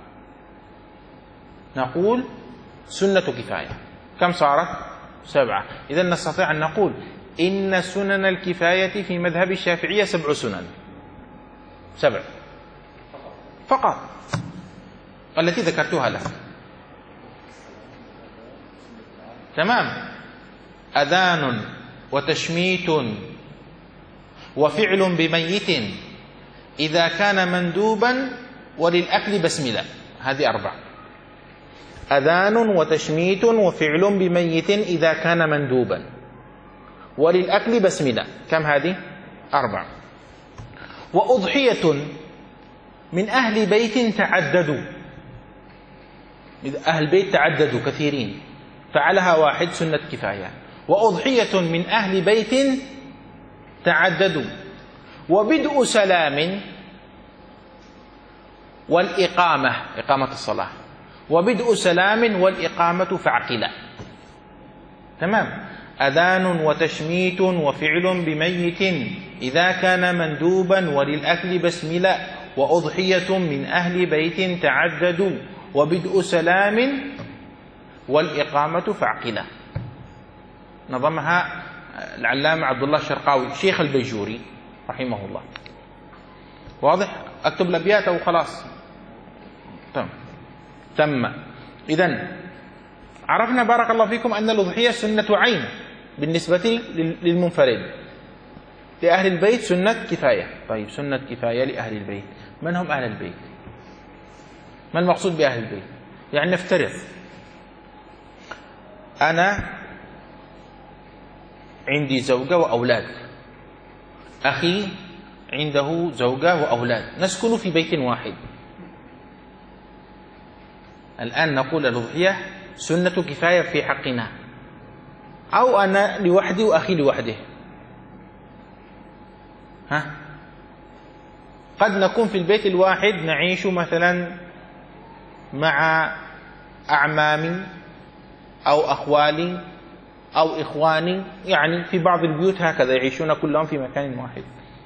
نقول سنة كفاية. كم صارت؟ سبعة. إذا نستطيع أن نقول إن سنن الكفاية في مذهب الشافعية سبع سنن، سبع فقط التي ذكرتها لك، تمام. أذان وتشميت وفعل بميت إذا كان مندوبا وللأكل بسملة، هذه أربع. أذان وتشميت وفعل بميت إذا كان مندوبا وللأكل بسملة، كم هذه؟ أربع. وأضحية من أهل بيت تعددوا، أهل بيت تعددوا كثيرين فعلها واحد سنة كفاية. وأضحية من أهل بيت تعددوا، وبدء سلام والإقامة، إقامة الصلاة، وبدء سلام والإقامة فعقلا، تمام. أذان وتشميت وفعل بميت إذا كان مندوبا وللأكل بسملة، وأضحية من أهل بيت تعددوا، وبدء سلام والإقامة فاعقلة. نظمها العلامة عبد الله الشرقاوي شيخ البيجوري رحمه الله. واضح؟ أكتب الأبيات أو خلاص؟ تم تم. إذن عرفنا بارك الله فيكم أن الأضحية سنة عين بالنسبة للمنفرد، لأهل البيت سنة كفاية. طيب سنة كفاية لأهل البيت، من هم أهل البيت؟ ما المقصود بأهل البيت؟ يعني نفترض أنا عندي زوجة وأولاد، أخي عنده زوجة وأولاد، نسكن في بيت واحد. الآن نقول الأضحية سنة كفاية في حقنا، أو أنا لوحدي وأخي لوحده. ها؟ قد نكون في البيت الواحد نعيش مثلا مع أعمامي أو أخوالي أو إخواني، يعني في بعض البيوت هكذا يعيشون كلهم في مكان واحد.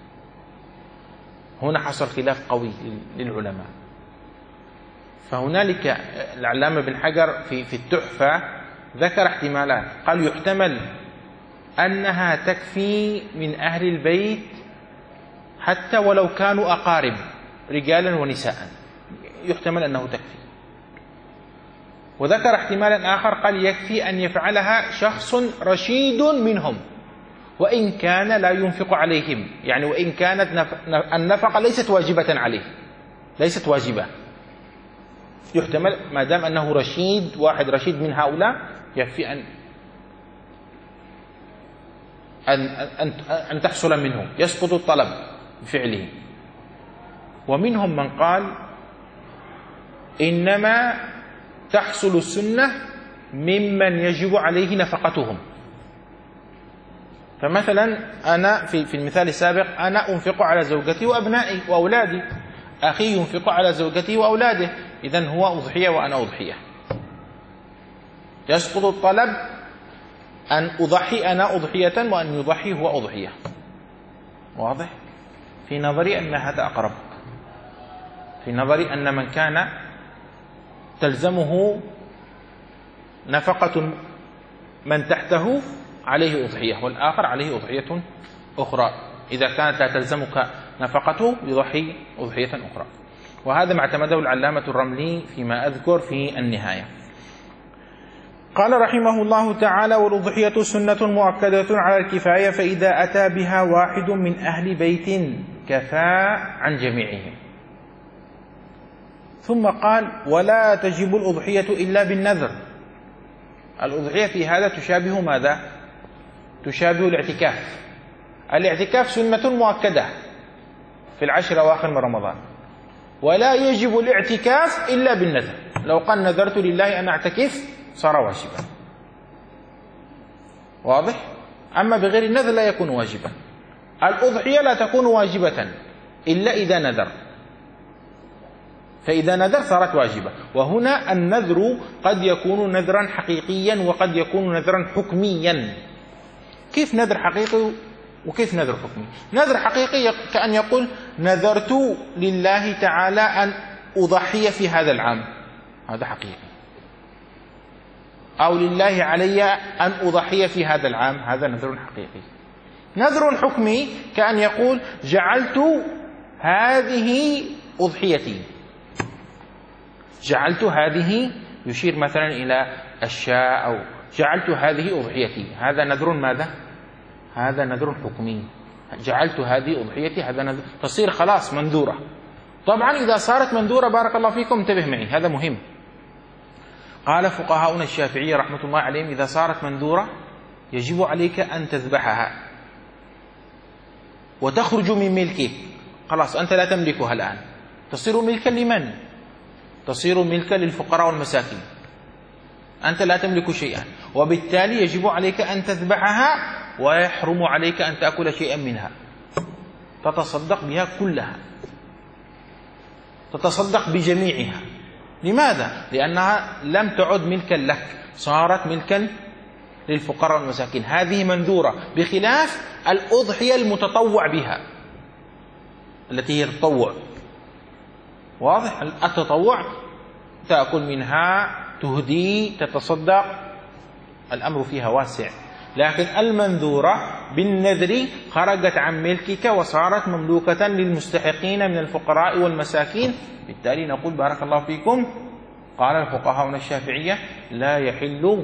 هنا حصل خلاف قوي للعلماء، فهنالك العلامة بن حجر في في التحفة ذكر احتمالات. قال يحتمل أنها تكفي من أهل البيت حتى ولو كانوا أقارب رجالا ونساء، يحتمل أنه تكفي. وذكر احتمالا آخر قال يكفي أن يفعلها شخص رشيد منهم وإن كان لا ينفق عليهم، يعني وإن كانت النفقة ليست واجبة عليه، ليست واجبة، يحتمل ما دام أنه رشيد، واحد رشيد من هؤلاء، يكفي أن أن أن, أن تحصل منه، يسقط الطلب بفعله. ومنهم من قال إنما تحصل السنة ممن يجب عليه نفقتهم. فمثلا أنا في في المثال السابق أنا أنفق على زوجتي وأبنائي وأولادي، أخي ينفق على زوجته وأولاده، إذن هو أضحية وأنا أضحية. يسقط الطلب أن أضحي أنا أضحية وأن يضحي هو أضحية. واضح؟ في نظري أن هذا أقرب، في نظري أن من كان تلزمه نفقة من تحته عليه أضحية، والآخر عليه أضحية أخرى. إذا كانت لا تلزمك نفقته يضحي أضحية أخرى. وهذا ما اعتمده العلامة الرملي فيما أذكر في النهاية. قال رحمه الله تعالى: والأضحية سنة مؤكدة على الكفاية، فإذا أتى بها واحد من أهل بيت كفى عن جميعهم. ثم قال: ولا تجب الأضحية إلا بالنذر. الأضحية في هذا تشابه ماذا؟ تشابه الاعتكاف. الاعتكاف سنة مؤكدة في العشر أواخر من رمضان، ولا يجب الاعتكاف إلا بالنذر. لو قال نذرت لله أن أعتكف صار واجبا. واضح؟ أما بغير النذر لا يكون واجبا. الأضحية لا تكون واجبة إلا إذا نذر، فإذا نذر صارت واجبة. وهنا النذر قد يكون نذرا حقيقيا وقد يكون نذرا حكميا. كيف نذر حقيقي وكيف نذر حكمي؟ نذر حقيقي كأن يقول نذرت لله تعالى أن أضحي في هذا العام، هذا حقيقي. أو لله علي أن أضحي في هذا العام، هذا نذر حقيقي. نذر حكمي كأن يقول جعلت هذه أضحيتي، جعلت هذه، يشير مثلا إلى الشاء، أو جعلت هذه أضحيتي، هذا نذر ماذا؟ هذا نذر حكمي. جعلت هذه أضحيتي، هذا نذر، تصير خلاص منذورة. طبعا إذا صارت منذورة بارك الله فيكم انتبه معي، هذا مهم. قال فقهاؤنا الشافعية رحمة الله عليهم: إذا صارت منذورة يجب عليك أن تذبحها وتخرج من ملكك، خلاص أنت لا تملكها الآن، تصير ملكا لمن؟ تصير ملكا للفقراء والمساكين، أنت لا تملك شيئا، وبالتالي يجب عليك أن تذبحها ويحرم عليك أن تأكل شيئا منها، تتصدق بها كلها، تتصدق بجميعها. لماذا؟ لأنها لم تعد ملكا لك، صارت ملكا للفقراء والمساكين. هذه منذورة، بخلاف الأضحية المتطوع بها التي هي التطوع. واضح؟ التطوع تأكل منها تهدي تتصدق، الأمر فيها واسع. لكن المنذورة بالنذر خرجت عن ملكك وصارت مملوكة للمستحقين من الفقراء والمساكين، بالتالي نقول بارك الله فيكم قال الفقهاء الشافعية لا يحل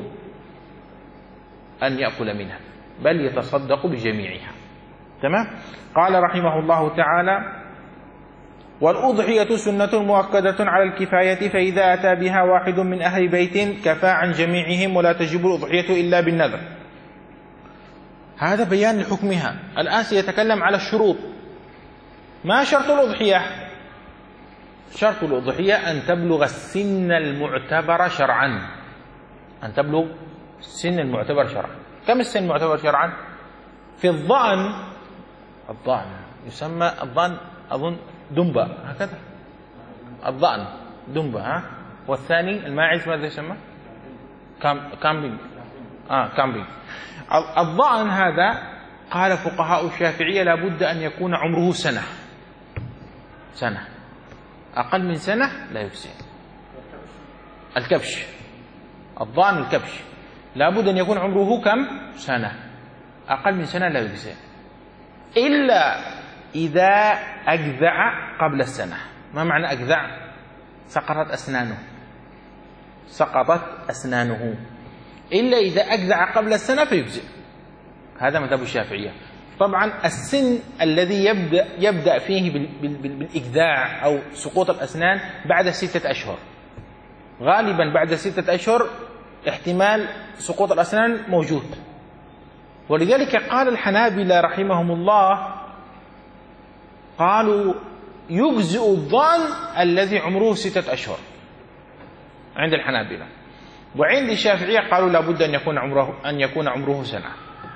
أن يأكل منها بل يتصدق بجميعها. تمام. قال رحمه الله تعالى والأضحية سنة مؤكدة على الكفاية، فإذا أتى بها واحد من أهل بيت كفى عن جميعهم، ولا تجب الأضحية إلا بالنذر. هذا بيان لحكمها. الآن سيتكلم على الشروط. ما شرط الأضحية؟ شرط الأضحية أن تبلغ السن المعتبر شرعا، أن تبلغ السن المعتبر شرعا. كم السن المعتبر شرعا؟ في الضأن، الضأن يسمى الضأن أظن دنبة هكذا، الضأن دنبة ها. والثاني الماعز ماذا يسمى؟ كام كامبينج آه كامبينج. الضأن هذا قال فقهاء الشافعية لا بد أن يكون عمره سنة، سنة أقل من سنة لا يجزي. الكبش، الضأن الكبش لا بد أن يكون عمره كم؟ سنة، أقل من سنة لا يجزي، إلا إذا أجذع قبل السنة. ما معنى أجذع؟ سقطت أسنانه، سقطت أسنانه، إلا إذا أجذع قبل السنة فيجزئ. هذا مذهب الشافعية. طبعا السن الذي يبدأ, يبدأ فيه بالإجذاع أو سقوط الأسنان بعد ستة أشهر، غالبا بعد ستة أشهر احتمال سقوط الأسنان موجود. ولذلك قال الحنابلة رحمهم الله قالوا يجزئ الضأن الذي عمره ستة أشهر عند الحنابلة، وعند الشافعية قالوا لابد أن يكون عمره أن يكون عمره سنة.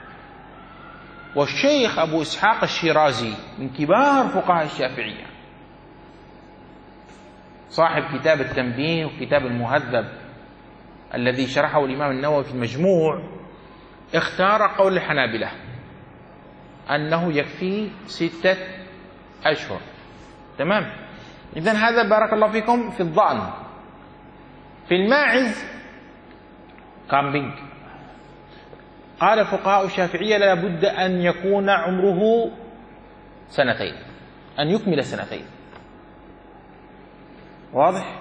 والشيخ أبو إسحاق الشيرازي من كبار فقهاء الشافعية صاحب كتاب التنبيه وكتاب المهذب الذي شرحه الإمام النووي في المجموع، اختار قول الحنابلة أنه يكفي ستة أشهر. تمام. إذن هذا بارك الله فيكم في الضأن. في الماعز كامبينج قال فقهاء الشافعية لا بد أن يكون عمره سنتين، أن يكمل سنتين. واضح؟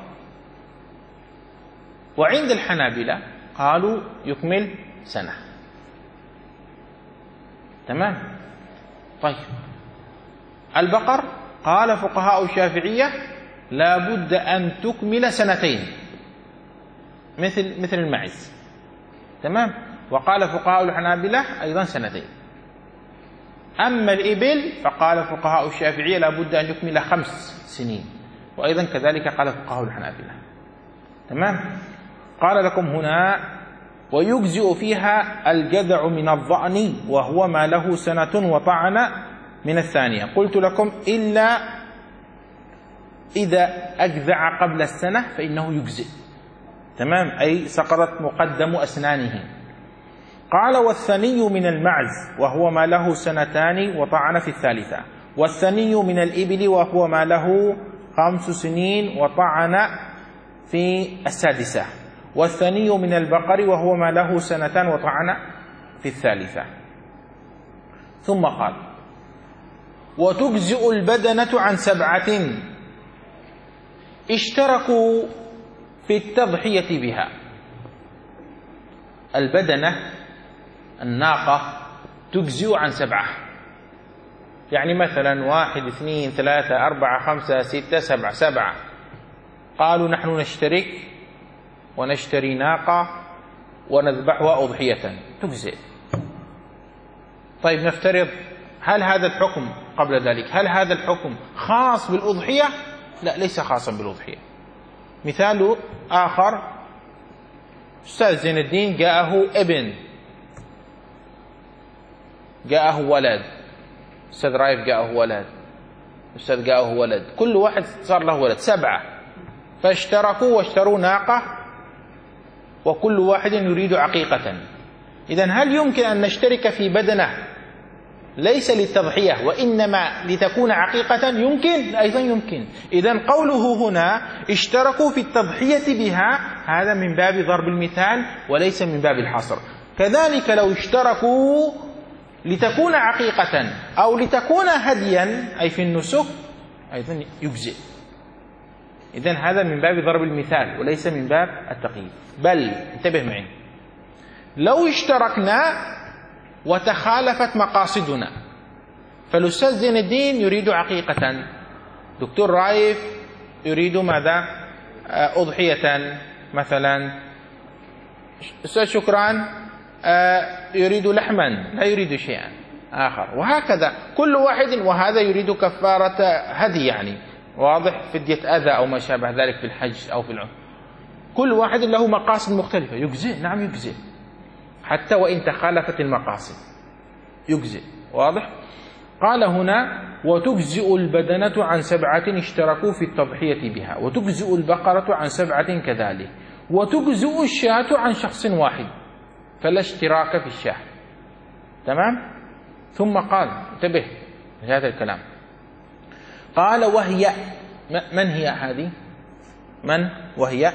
وعند الحنابلة قالوا يكمل سنة. تمام. طيب البقر قال فقهاء الشافعية لا بد أن تكمل سنتين مثل مثل الماعز. تمام. وقال فقهاء الحنابلة أيضا سنتين. أما الإبل فقال فقهاء الشافعية لا بد أن يكمل خمس سنين، وأيضا كذلك قال فقهاء الحنابلة. تمام. قال لكم هنا ويجزئ فيها الجذع من الضأن وهو ما له سنة وطعن من الثانية. قلت لكم إلا إذا أجذع قبل السنة فإنه يجزئ. تمام. أي سقطت مقدم أسنانه. قال والثني من المعز وهو ما له سنتان وطعن في الثالثة، والثني من الإبل وهو ما له خمس سنين وطعن في السادسة، والثني من البقر وهو ما له سنتان وطعن في الثالثة. ثم قال وتجزئ البدنة عن سبعة اشتركوا في التضحية بها. البدنة الناقة تجزئ عن سبعة، يعني مثلا واحد اثنين ثلاثة أربعة خمسة ستة سبعة، سبعة قالوا نحن نشترك ونشتري ناقة ونذبحها أضحية تجزئ. طيب نفترض هل هذا الحكم قبل ذلك هل هذا الحكم خاص بالأضحية؟ لا، ليس خاصا بالأضحية. مثال آخر، أستاذ زين الدين جاءه ابن، جاءه ولد، أستاذ رايف جاءه ولد، أستاذ جاءه ولد، كل واحد صار له ولد، سبعة، فاشتركوا واشتروا ناقة وكل واحد يريد عقيقة. إذن هل يمكن أن نشترك في بدنة ليس للتضحية وإنما لتكون عقيقة؟ يمكن، أيضا يمكن. إذن قوله هنا اشتركوا في التضحية بها هذا من باب ضرب المثال وليس من باب الحصر. كذلك لو اشتركوا لتكون عقيقة أو لتكون هديا أي في النسك أيضا يجزئ. إذن هذا من باب ضرب المثال وليس من باب التقييد. بل انتبه معي، لو اشتركنا وتخالفت مقاصدنا، فالأستاذ زين الدين يريد عقيقة، دكتور رايف يريد ماذا؟ أضحية مثلا، أستاذ شكران يريد لحما لا يريد شيئا آخر، وهكذا كل واحد. وهذا يريد كفارة هدي يعني واضح، فدية أذى أو ما شابه ذلك في الحج أو في العمرة. كل واحد له مقاصد مختلفة، يجزئ. نعم يجزئ، حتى وإن تخالفت المقاصد يجزئ. واضح؟ قال هنا: وتجزئ البدنة عن سبعة اشتركوا في التضحية بها، وتجزئ البقرة عن سبعة كذلك، وتجزئ الشاة عن شخص واحد، فلا اشتراك في الشاة. تمام؟ ثم قال، انتبه لهذا الكلام، قال: وهي، من هي هذه؟ من وهي؟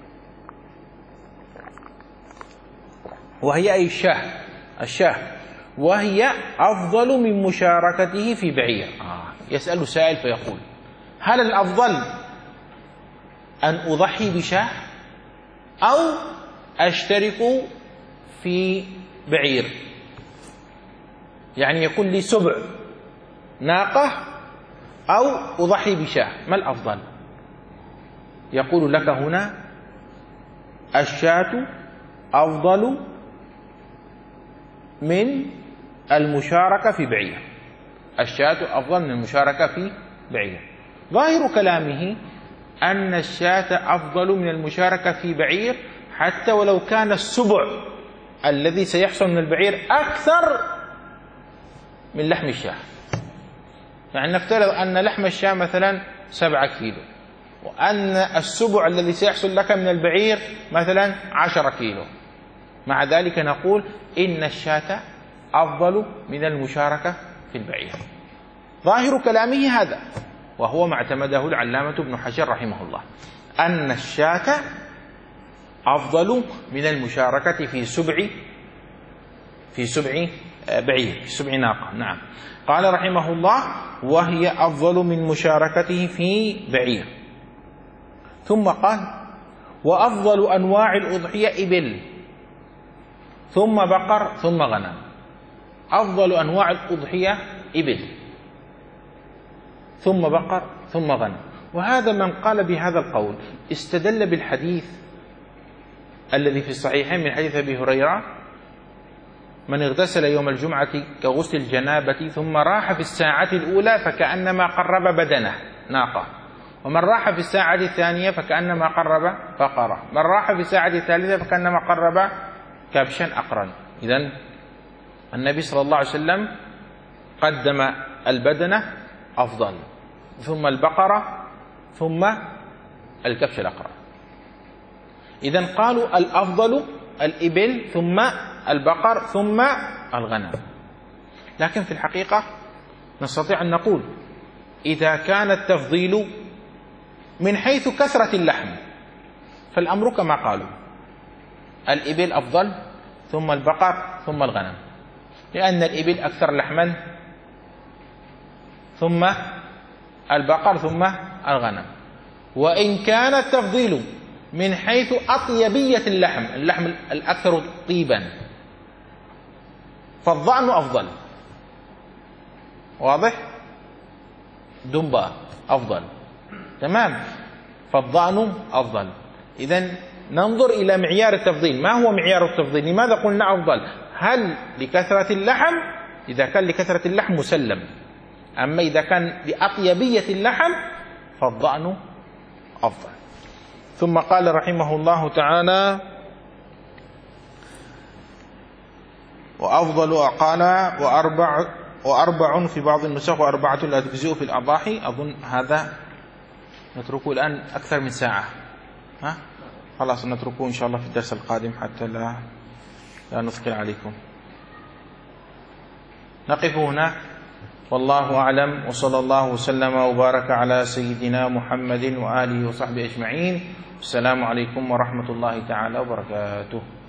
وهي أي الشاة، الشاة، وهي أفضل من مشاركته في بعير. آه. يسأل سائل فيقول: هل الأفضل أن أضحي بشاة أو أشترك في بعير؟ يعني يكون لي سبع ناقة أو أضحي بشاة، ما الأفضل؟ يقول لك هنا: الشاة أفضل من المشاركة في بعير. الشاة أفضل من المشاركة في بعير. ظاهر كلامه أن الشاة أفضل من المشاركة في بعير، حتى ولو كان السبع الذي سيحصل من البعير أكثر من لحم الشاة. يعني نفترض أن لحم الشاة مثلا سبعة كيلو، وأن السبع الذي سيحصل لك من البعير مثلا عشرة كيلو، مع ذلك نقول إن الشاة أفضل من المشاركة في البعير. ظاهر كلامه هذا، وهو ما اعتمده العلامة ابن حجر رحمه الله، أن الشاة أفضل من المشاركة في سبع في سبع بعير، في سبع ناقة. نعم. قال رحمه الله: وهي أفضل من مشاركته في بعير. ثم قال: وأفضل أنواع الأضحية إبل، ثم بقر، ثم غنم. أفضل أنواع الأضحية إبل، ثم بقر، ثم غنم. وهذا من قال بهذا القول استدل بالحديث الذي في الصحيحين من حديث أبي هريرة: من اغتسل يوم الجمعة كغسل الجنابة ثم راح في الساعة الأولى فكأنما قرب بدنه ناقة، ومن راح في الساعة الثانية فكأنما قرب بقرة، من راح في الساعة الثالثة فكأنما قرب كبشا أقرن. إذن النبي صلى الله عليه وسلم قدم البدنة أفضل، ثم البقرة، ثم الكبش الأقرن. إذن قالوا الأفضل الإبل، ثم البقر، ثم الغنم. لكن في الحقيقة نستطيع أن نقول إذا كان التفضيل من حيث كثرة اللحم فالأمر كما قالوا: الإبل أفضل، ثم البقر، ثم الغنم، لأن الإبل أكثر لحما، ثم البقر، ثم الغنم. وإن كان التفضيل من حيث أطيبية اللحم، اللحم الأكثر طيبا، فالضأن أفضل. واضح؟ دنبا أفضل. تمام؟ فالضأن أفضل. إذن ننظر إلى معيار التفضيل. ما هو معيار التفضيل؟ لماذا قلنا أفضل؟ هل لكثرة اللحم؟ إذا كان لكثرة اللحم مسلم، أما إذا كان لأطيبية اللحم فالضأن أفضل. ثم قال رحمه الله تعالى: وأفضل قال وأربع وأربع في بعض النسخ وأربعة لا تجزئ في الأضاحي. أظن هذا نتركه الآن أكثر من ساعة. ها؟ خلاص نتركه إن شاء الله في الدرس القادم حتى لا لا نثقل عليكم. نقف هنا، والله أعلم، وصلى الله وسلم وبارك على سيدنا محمد وآله وصحبه أجمعين. Assalamualaikum warahmatullahi taala wabarakatuh.